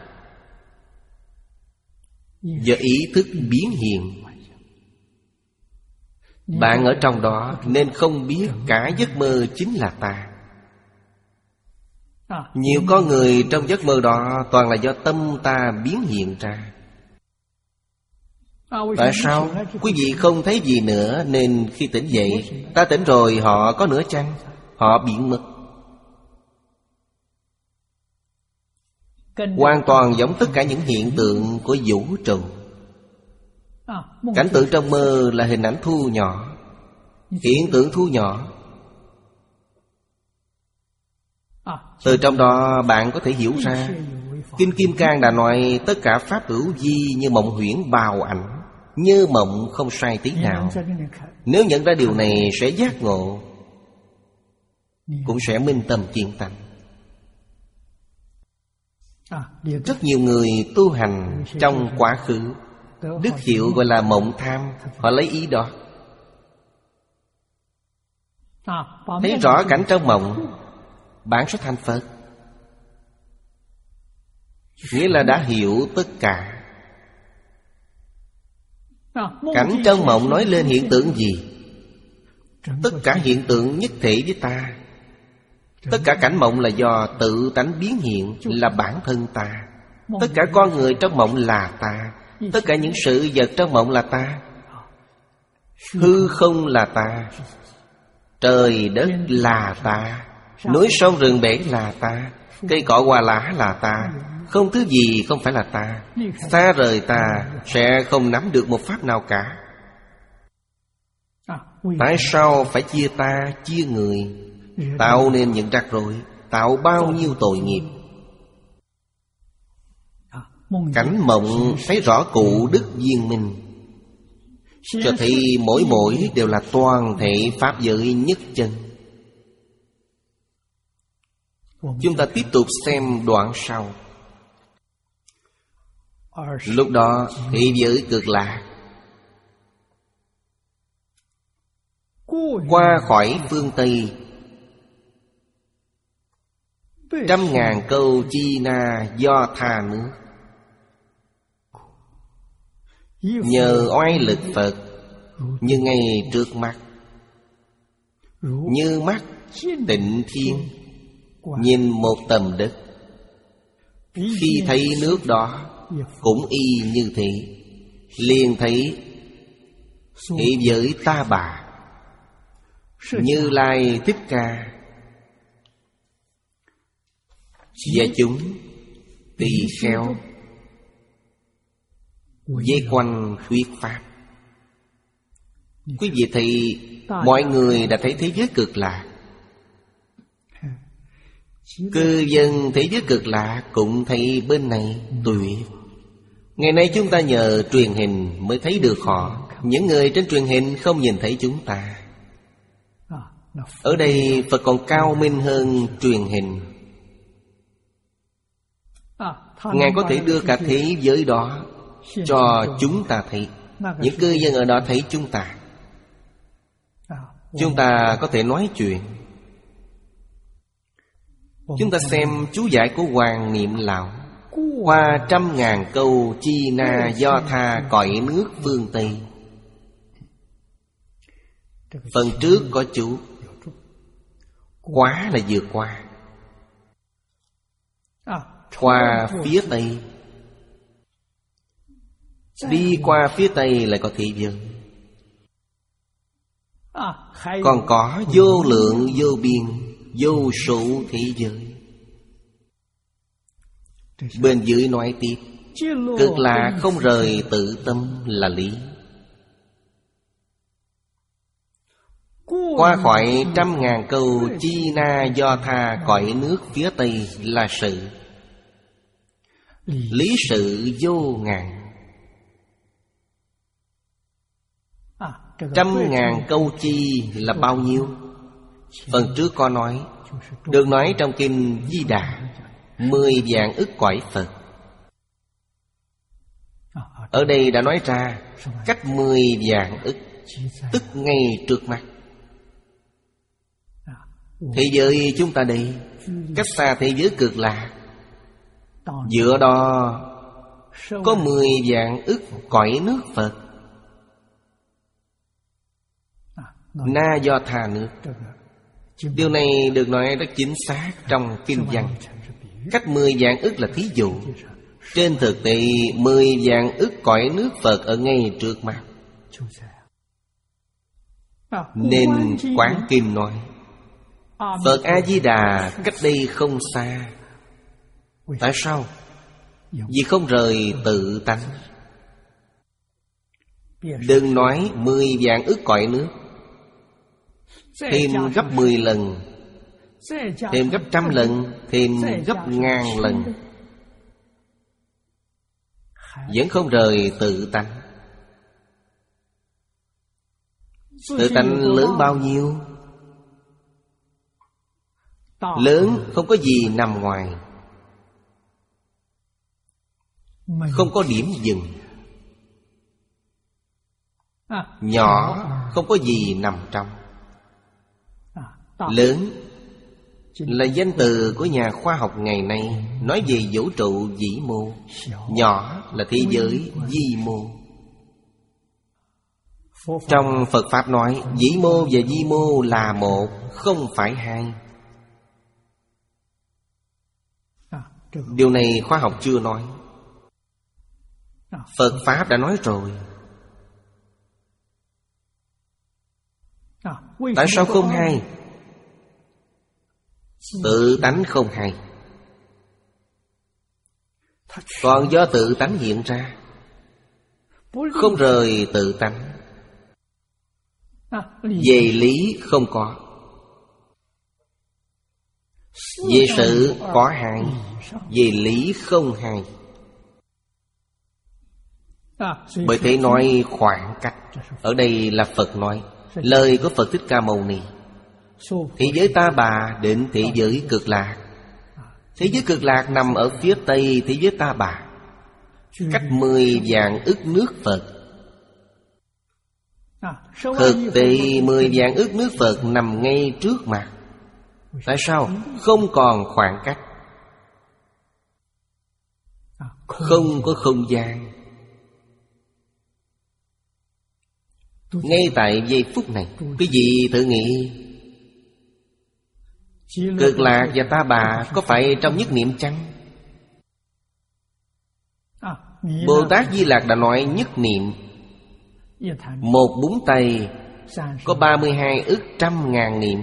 do ý thức biến hiện. Bạn ở trong đó nên không biết cả giấc mơ chính là ta. Nhiều con người trong giấc mơ đó toàn là do tâm ta biến hiện ra. Tại sao quý vị không thấy gì nữa, nên khi tỉnh dậy, ta tỉnh rồi họ có nữa chăng? Họ biến mất. Hoàn toàn giống tất cả những hiện tượng của vũ trụ. Cảnh tượng trong mơ là hình ảnh thu nhỏ, hiện tượng thu nhỏ. Từ trong đó bạn có thể hiểu ra, Kinh Kim Cang đã nói tất cả pháp hữu vi như mộng huyễn bào ảnh, như mộng không sai tí nào. Nếu nhận ra điều này sẽ giác ngộ, cũng sẽ minh tâm kiến tánh. Rất nhiều người tu hành trong quá khứ, đức hiệu gọi là mộng tham. Họ lấy ý đó, thấy rõ cảnh trong mộng, bạn sẽ thành Phật. Nghĩa là đã hiểu tất cả. Cảnh trong mộng nói lên hiện tượng gì? Tất cả hiện tượng nhất thể với ta. Tất cả cảnh mộng là do tự tánh biến hiện, là bản thân ta. Tất cả con người trong mộng là ta. Tất cả những sự vật trong mộng là ta. Hư không là ta. Trời đất là ta. Núi sông rừng bể là ta. Cây cỏ hoa lá là ta. Không thứ gì không phải là ta. Xa rời ta sẽ không nắm được một pháp nào cả. Tại sao phải chia ta, chia người? Tạo nên những rắc rối, tạo bao nhiêu tội nghiệp. Cảnh mộng thấy rõ cụ đức viên minh, cho thấy mỗi mỗi đều là toàn thể pháp giới nhất chân. Chúng ta tiếp tục xem đoạn sau. Lúc đó thế giới cực lạc, qua khỏi phương Tây, trăm ngàn câu chi na do tha nước. Nhờ oai lực Phật như ngay trước mắt, như mắt Tịnh Thiên nhìn một tầm đất. Khi thấy nước đó cũng y như thế, liền thấy thế giới ta bà, Như Lai Thích Ca và chúng tỳ kheo vây quanh thuyết pháp. Quý vị thấy mọi người đã thấy thế giới cực lạc. Cư dân thế giới cực lạc cũng thấy bên này tuyệt. Ngày nay chúng ta nhờ truyền hình mới thấy được họ. Những người trên truyền hình không nhìn thấy chúng ta. Ở đây Phật còn cao minh hơn truyền hình. Ngài có thể đưa cả thế giới đó cho chúng ta thấy. Những cư dân ở đó thấy chúng ta. Chúng ta có thể nói chuyện. Chúng ta xem chú giải của Hoàng Niệm Lão. Qua trăm ngàn câu chi na do tha cõi nước phương Tây. Phần trước có chú quá là vượt qua. Qua phía Tây, đi qua phía Tây lại có thế giới. Còn có vô lượng vô biên, vô số thế giới. Bên dưới nói tiếp: cực lạc không rời tự tâm là lý. Qua khỏi trăm ngàn câu chi na do tha cõi nước phía Tây là sự. Lý sự vô ngàn. Trăm ngàn câu chi là bao nhiêu? Phần trước có nói, được nói trong kinh Di Đà, mười vạn ức cõi Phật. Ở đây đã nói ra cách mười vạn ức, tức ngay trước mắt. Thế giới chúng ta đây cách xa thế giới cực lạc, giữa đó có mười vạn ức cõi nước Phật. Na do tha nước. Điều này được nói rất chính xác trong kinh văn. Cách mười vạn ức là thí dụ. Trên thực tế mười vạn ức cõi nước Phật ở ngay trước mắt. Nên Quán Kim nói Phật A-di-đà cách đây không xa. Tại sao? Vì không rời tự tánh. Đừng nói mười vạn ức cõi nước, thêm gấp mười lần, thêm gấp trăm lần, thêm gấp ngàn lần, vẫn không rời tự tánh. Tự tánh lớn bao nhiêu? Lớn không có gì nằm ngoài, không có điểm dừng. Nhỏ không có gì nằm trong. Lớn là danh từ của nhà khoa học ngày nay, nói về vũ trụ vĩ mô. Nhỏ là thế giới vi mô. Trong Phật Pháp nói vĩ mô và vi mô là một, không phải hai. Điều này khoa học chưa nói, Phật Pháp đã nói rồi. Tại sao không hai? Tự tánh không hai, còn do tự tánh hiện ra, không rời tự tánh. Về lý không có, về sự có hai, về lý không hai. Bởi thế nói khoảng cách. Ở đây là Phật nói, lời của Phật Thích Ca Mâu Ni. Thế giới Ta Bà đến thế giới cực lạc. Thế giới cực lạc nằm ở phía tây thế giới Ta Bà, cách mười vạn ức nước Phật. Thực tế mười vạn ức nước Phật nằm ngay trước mặt. Tại sao? Không còn khoảng cách, không có không gian. Ngay tại giây phút này, quý vị thử nghĩ, cực lạc và Ta Bà có phải trong nhất niệm chăng? Bồ Tát Di Lặc đã nói nhất niệm. Một búng tay có ba mươi hai ức trăm ngàn niệm.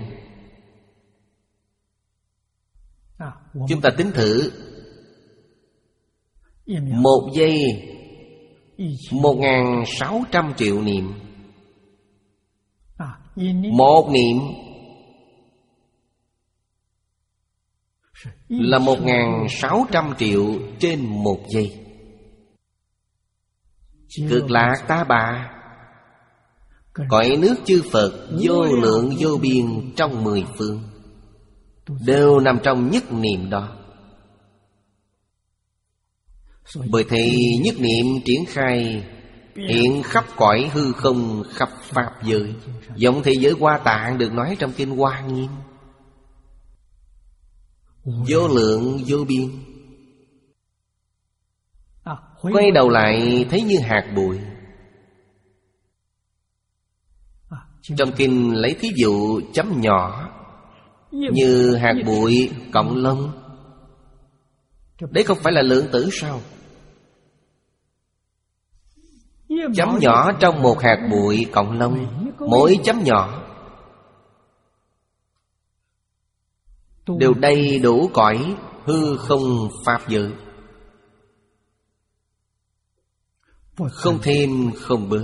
Chúng ta tính thử, một giây một ngàn sáu trăm triệu niệm. Một niệm là một ngàn sáu trăm triệu trên một giây. Cực lạc Ta Bà, cõi nước chư Phật vô lượng vô biên trong mười phương, đều nằm trong nhất niệm đó. Bởi thế nhất niệm triển khai, hiện khắp cõi hư không, khắp pháp giới. Giống thế giới Hoa Tạng được nói trong kinh Hoa Nghiêm, vô lượng vô biên. Quay đầu lại thấy như hạt bụi. Trong kinh lấy thí dụ chấm nhỏ, như hạt bụi cộng lông. Đấy không phải là lượng tử sao? Chấm nhỏ trong một hạt bụi cộng lông, mỗi chấm nhỏ đều đầy đủ cõi hư không pháp giới. không thêm không bớt.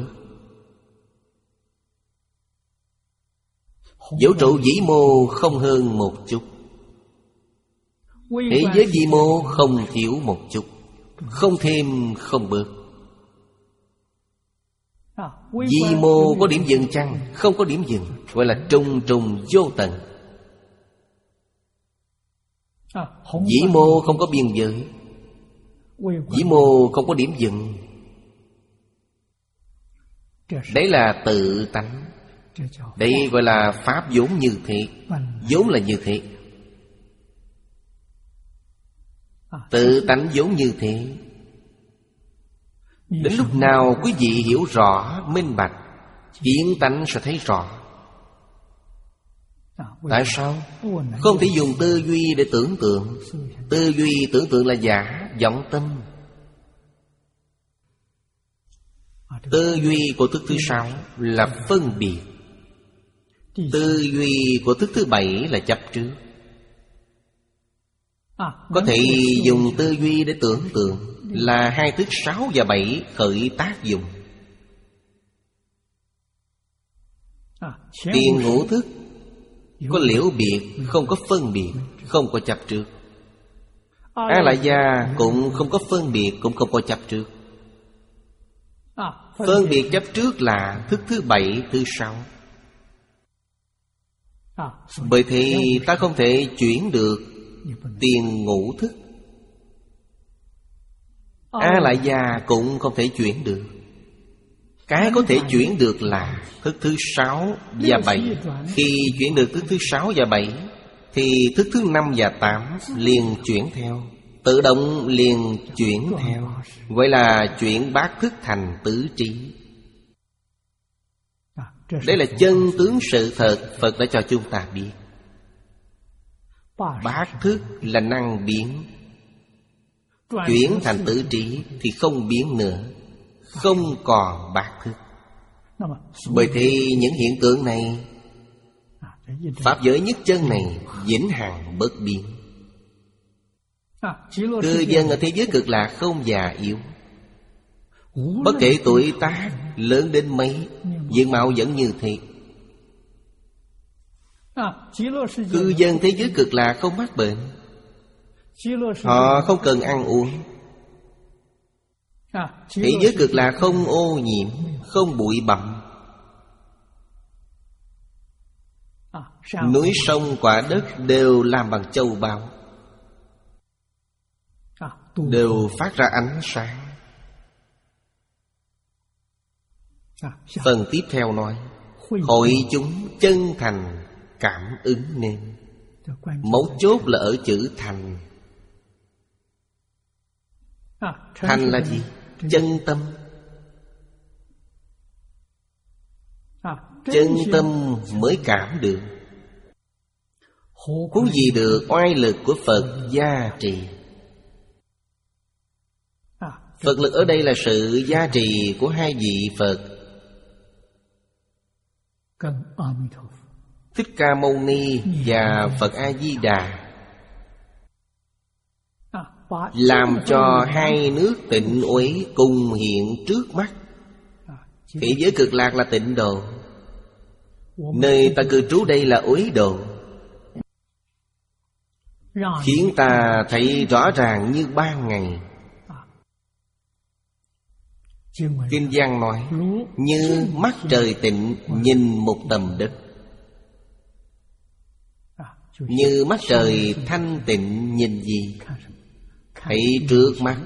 Vũ trụ vĩ mô không hơn một chút, thế giới vi mô không thiếu một chút, không thêm không bớt. Vi mô có điểm dừng chăng? Không có điểm dừng, gọi là trùng trùng vô tận. Vĩ mô không có biên giới, vĩ mô không có điểm dừng. Đấy là tự tánh. Đây gọi là pháp vốn như thế. Vốn là như thế. Tự tánh vốn như thế. Đến lúc nào quý vị hiểu rõ, minh bạch, kiến tánh sẽ thấy rõ. Tại sao? Không thể dùng tư duy để tưởng tượng. Tư duy tưởng tượng là giả, vọng tâm. Tư duy của thức thứ sáu là phân biệt. Tư duy của thức thứ bảy là chấp trước. Có thể dùng tư duy để tưởng tượng là hai thức sáu và bảy khởi tác dụng. Tiền ngũ thức có liễu biệt, không có phân biệt, không có chấp trước. A La Gia cũng không có phân biệt, cũng không có chấp trước. Phân biệt chấp trước là thức thứ bảy, thứ sáu. Bởi thì ta không thể chuyển được tiền ngũ thức. A La Gia cũng không thể chuyển được. Cái có thể chuyển được là thức thứ sáu và bảy. Khi chuyển được thức thứ sáu và bảy thì thức thứ năm và tám liền chuyển theo. Tự động liền chuyển theo. Gọi là chuyển bát thức thành tứ trí. Đây là chân tướng sự thật Phật đã cho chúng ta biết. Bát thức là năng biến. Chuyển thành tứ trí thì không biến nữa, không còn bát thức. Bởi thì những hiện tượng này, pháp giới nhất chân này vĩnh hằng bất biến. Cư dân ở thế giới cực lạc không già yếu. Bất kể tuổi tác lớn đến mấy, diện mạo vẫn như thế. Cư dân thế giới cực lạc không mắc bệnh. Họ không cần ăn uống. Thế giới cực lạc không ô nhiễm, không bụi bặm. Núi sông quả đất đều làm bằng châu báu, đều phát ra ánh sáng. Phần tiếp theo nói hội chúng chân thành cảm ứng nên. Mấu chốt là ở chữ thành. Thành là gì? Chân tâm. Chân tâm mới cảm được. Huống gì được oai lực của Phật gia trì. Phật lực ở đây là sự gia trì của hai vị Phật, Thích Ca Mâu Ni và Phật A Di Đà, làm cho hai nước tịnh uế cùng hiện trước mắt. Thế giới cực lạc là tịnh độ, nơi ta cư trú đây là uế độ, khiến ta thấy rõ ràng như ban ngày. Kinh văn nói như mắt trời tịnh nhìn một tầm đất, như mắt trời thanh tịnh nhìn gì? Thấy trước mắt.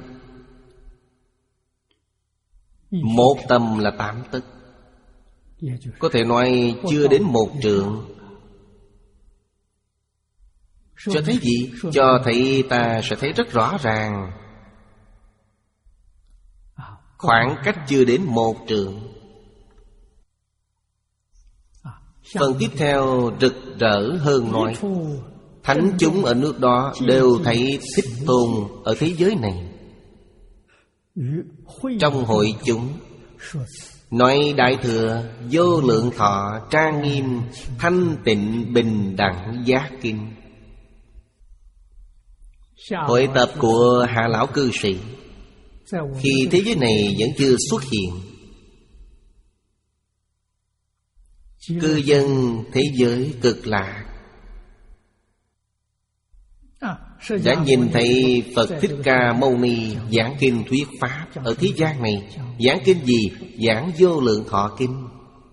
Một tầm là tám tấc, có thể nói chưa đến một trượng. Cho thấy gì? Cho thấy ta sẽ thấy rất rõ ràng. Khoảng cách chưa đến một trượng. Phần tiếp theo rực rỡ hơn nói thánh chúng ở nước đó đều thấy Thích Tôn ở thế giới này. Trong hội chúng nói đại thừa vô lượng thọ trang nghiêm thanh tịnh bình đẳng giác kinh. Hội tập của hạ lão cư sĩ Khi thế giới này vẫn chưa xuất hiện, cư dân thế giới Cực Lạc đã nhìn thấy Phật Thích Ca Mâu Ni giảng kinh thuyết pháp ở thế gian này. Giảng kinh gì? Giảng Vô Lượng Thọ Kinh.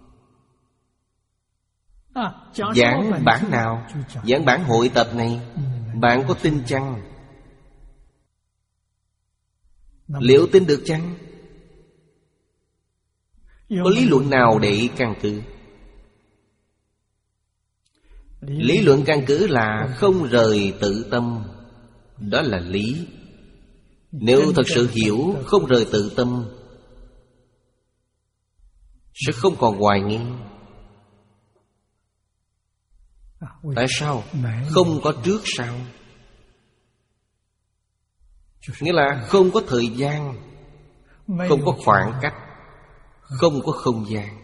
Giảng bản nào? Giảng bản hội tập này. Bạn có tin chăng? Liệu tin được chăng? Có lý luận nào để căn cứ? Lý luận căn cứ là không rời tự tâm. Đó là lý. Nếu thật sự hiểu không rời tự tâm, sẽ không còn hoài nghi. Tại sao? Không có trước sau. Nghĩa là không có thời gian, không có khoảng cách, không có không gian.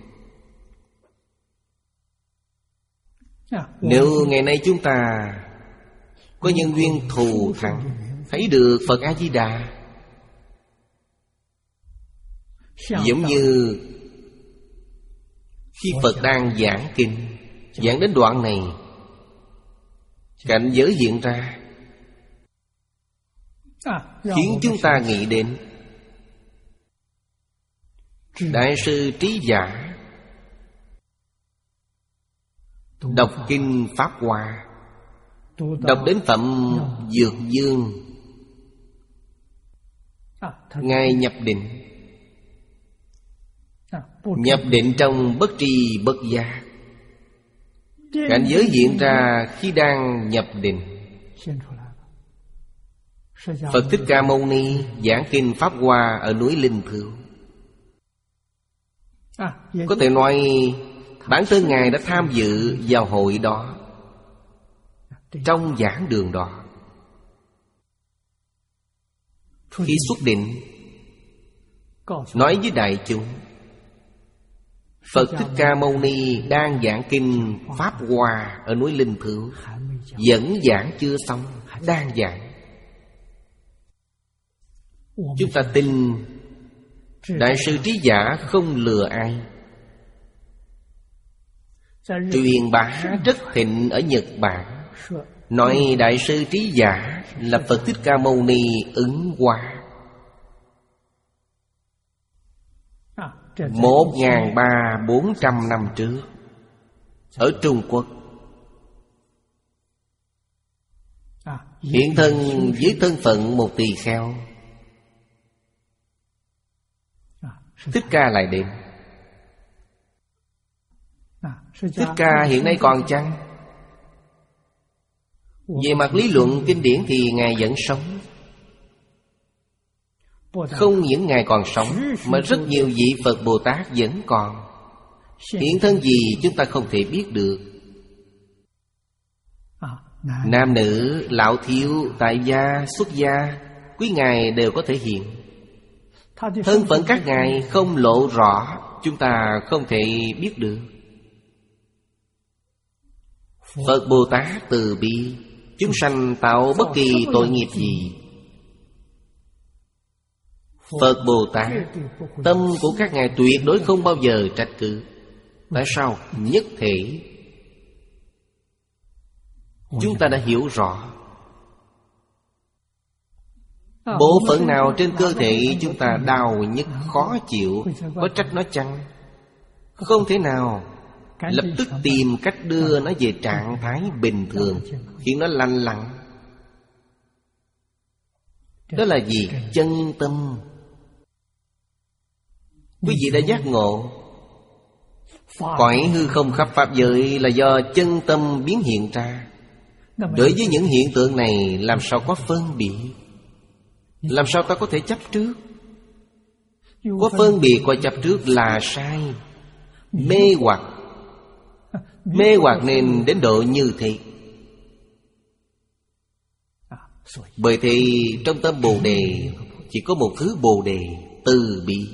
Nếu ngày nay chúng ta có nhân duyên thù thắng, thấy được Phật A-di-đà, giống như khi Phật đang giảng kinh, giảng đến đoạn này, cảnh giới hiện ra, khiến chúng ta nghĩ đến Đại sư Trí Giả đọc kinh Pháp Hoa, đọc đến phẩm Dược Dương, Ngài nhập định. Nhập định trong bất tri bất giác. Cảnh giới hiện ra khi đang nhập định. Phật Thích Ca Mâu Ni giảng kinh Pháp Hoa ở núi Linh Thưu. Có thể nói bản thân Ngài đã tham dự vào hội đó, trong giảng đường đó. Khi xuất định, nói với đại chúng, Phật Thích Ca Mâu Ni đang giảng kinh Pháp Hoa ở núi Linh Thưu. Vẫn giảng chưa xong, đang giảng. Chúng ta tin Đại sư Trí Giả không lừa ai. Truyền bá rất thịnh ở Nhật Bản, nói Đại sư Trí Giả là Phật Thích Ca Mâu Ni ứng hóa. Một nghìn ba bốn trăm năm trước, ở Trung Quốc, hiện thân với thân phận một tỳ kheo. Thích Ca lại đến. Thích Ca hiện nay còn chăng? Về mặt lý luận kinh điển thì Ngài vẫn sống. Không những Ngài còn sống, mà rất nhiều vị Phật Bồ Tát vẫn còn. Hiện thân gì chúng ta không thể biết được. Nam nữ, lão thiếu, tại gia, xuất gia, quý Ngài đều có thể hiện. Thân phận các Ngài không lộ rõ, chúng ta không thể biết được. Phật Bồ Tát từ bi, chúng sanh tạo bất kỳ tội nghiệp gì. Phật Bồ Tát, tâm của các Ngài tuyệt đối không bao giờ trách cứ. Tại sao? Nhất thể. Chúng ta đã hiểu rõ. Bộ phận nào trên cơ thể chúng ta đau nhất, khó chịu, có trách nó chăng? Không thể nào. Lập tức tìm cách đưa nó về trạng thái bình thường, khiến nó lành lặn. Đó là gì? Chân tâm. Quý vị đã giác ngộ, cõi hư không khắp pháp giới là do chân tâm biến hiện ra. Đối với những hiện tượng này, làm sao có phân biệt? Làm sao ta có thể chấp trước? Có phân biệt có chấp trước là sai, mê hoặc. Mê hoặc nên đến độ như thế. Bởi thì trong tâm Bồ Đề chỉ có một thứ Bồ Đề, từ bi.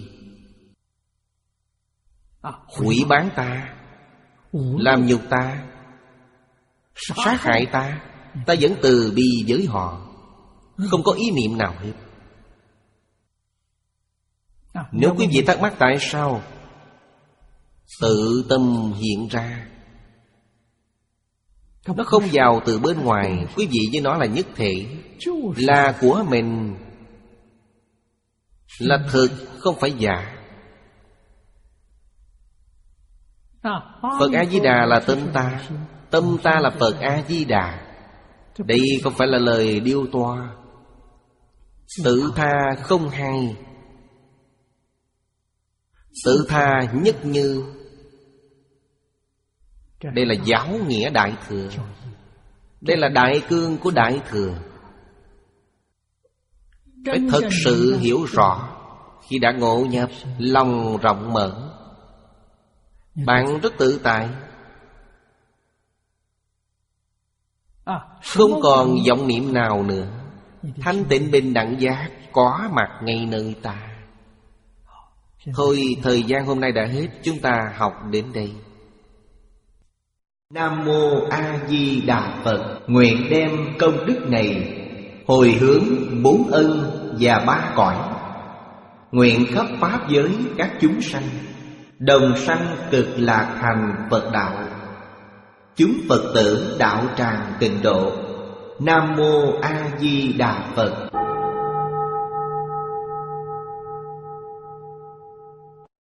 Hủy bán ta, làm nhục ta, sát hại ta, ta vẫn từ bi với họ, không có ý niệm nào hết. Nếu quý vị thắc mắc tại sao, tự tâm hiện ra. Nó không vào từ bên ngoài. Quý vị với nó là nhất thể, là của mình, là thực, không phải giả. Phật A-di-đà là tâm ta, tâm ta là Phật A-di-đà. Đây không phải là lời điêu toa. Tự tha không hai, tự tha nhất như. Đây là giáo nghĩa Đại Thừa. Đây là đại cương của Đại Thừa. Phải thật sự hiểu rõ. Khi đã ngộ nhập, lòng rộng mở, bạn rất tự tại, không còn vọng niệm nào nữa. Thanh tịnh bình đẳng giác có mặt ngay nơi ta. Thôi, thời gian hôm nay đã hết, chúng ta học đến đây. Nam Mô A Di Đà Phật. Nguyện đem công đức này hồi hướng bốn ân và ba cõi. Nguyện khắp pháp giới các chúng sanh đồng sanh cực lạc thành Phật đạo. Chúng Phật tử đạo tràng tịnh độ. Nam Mô A Di Đà Phật.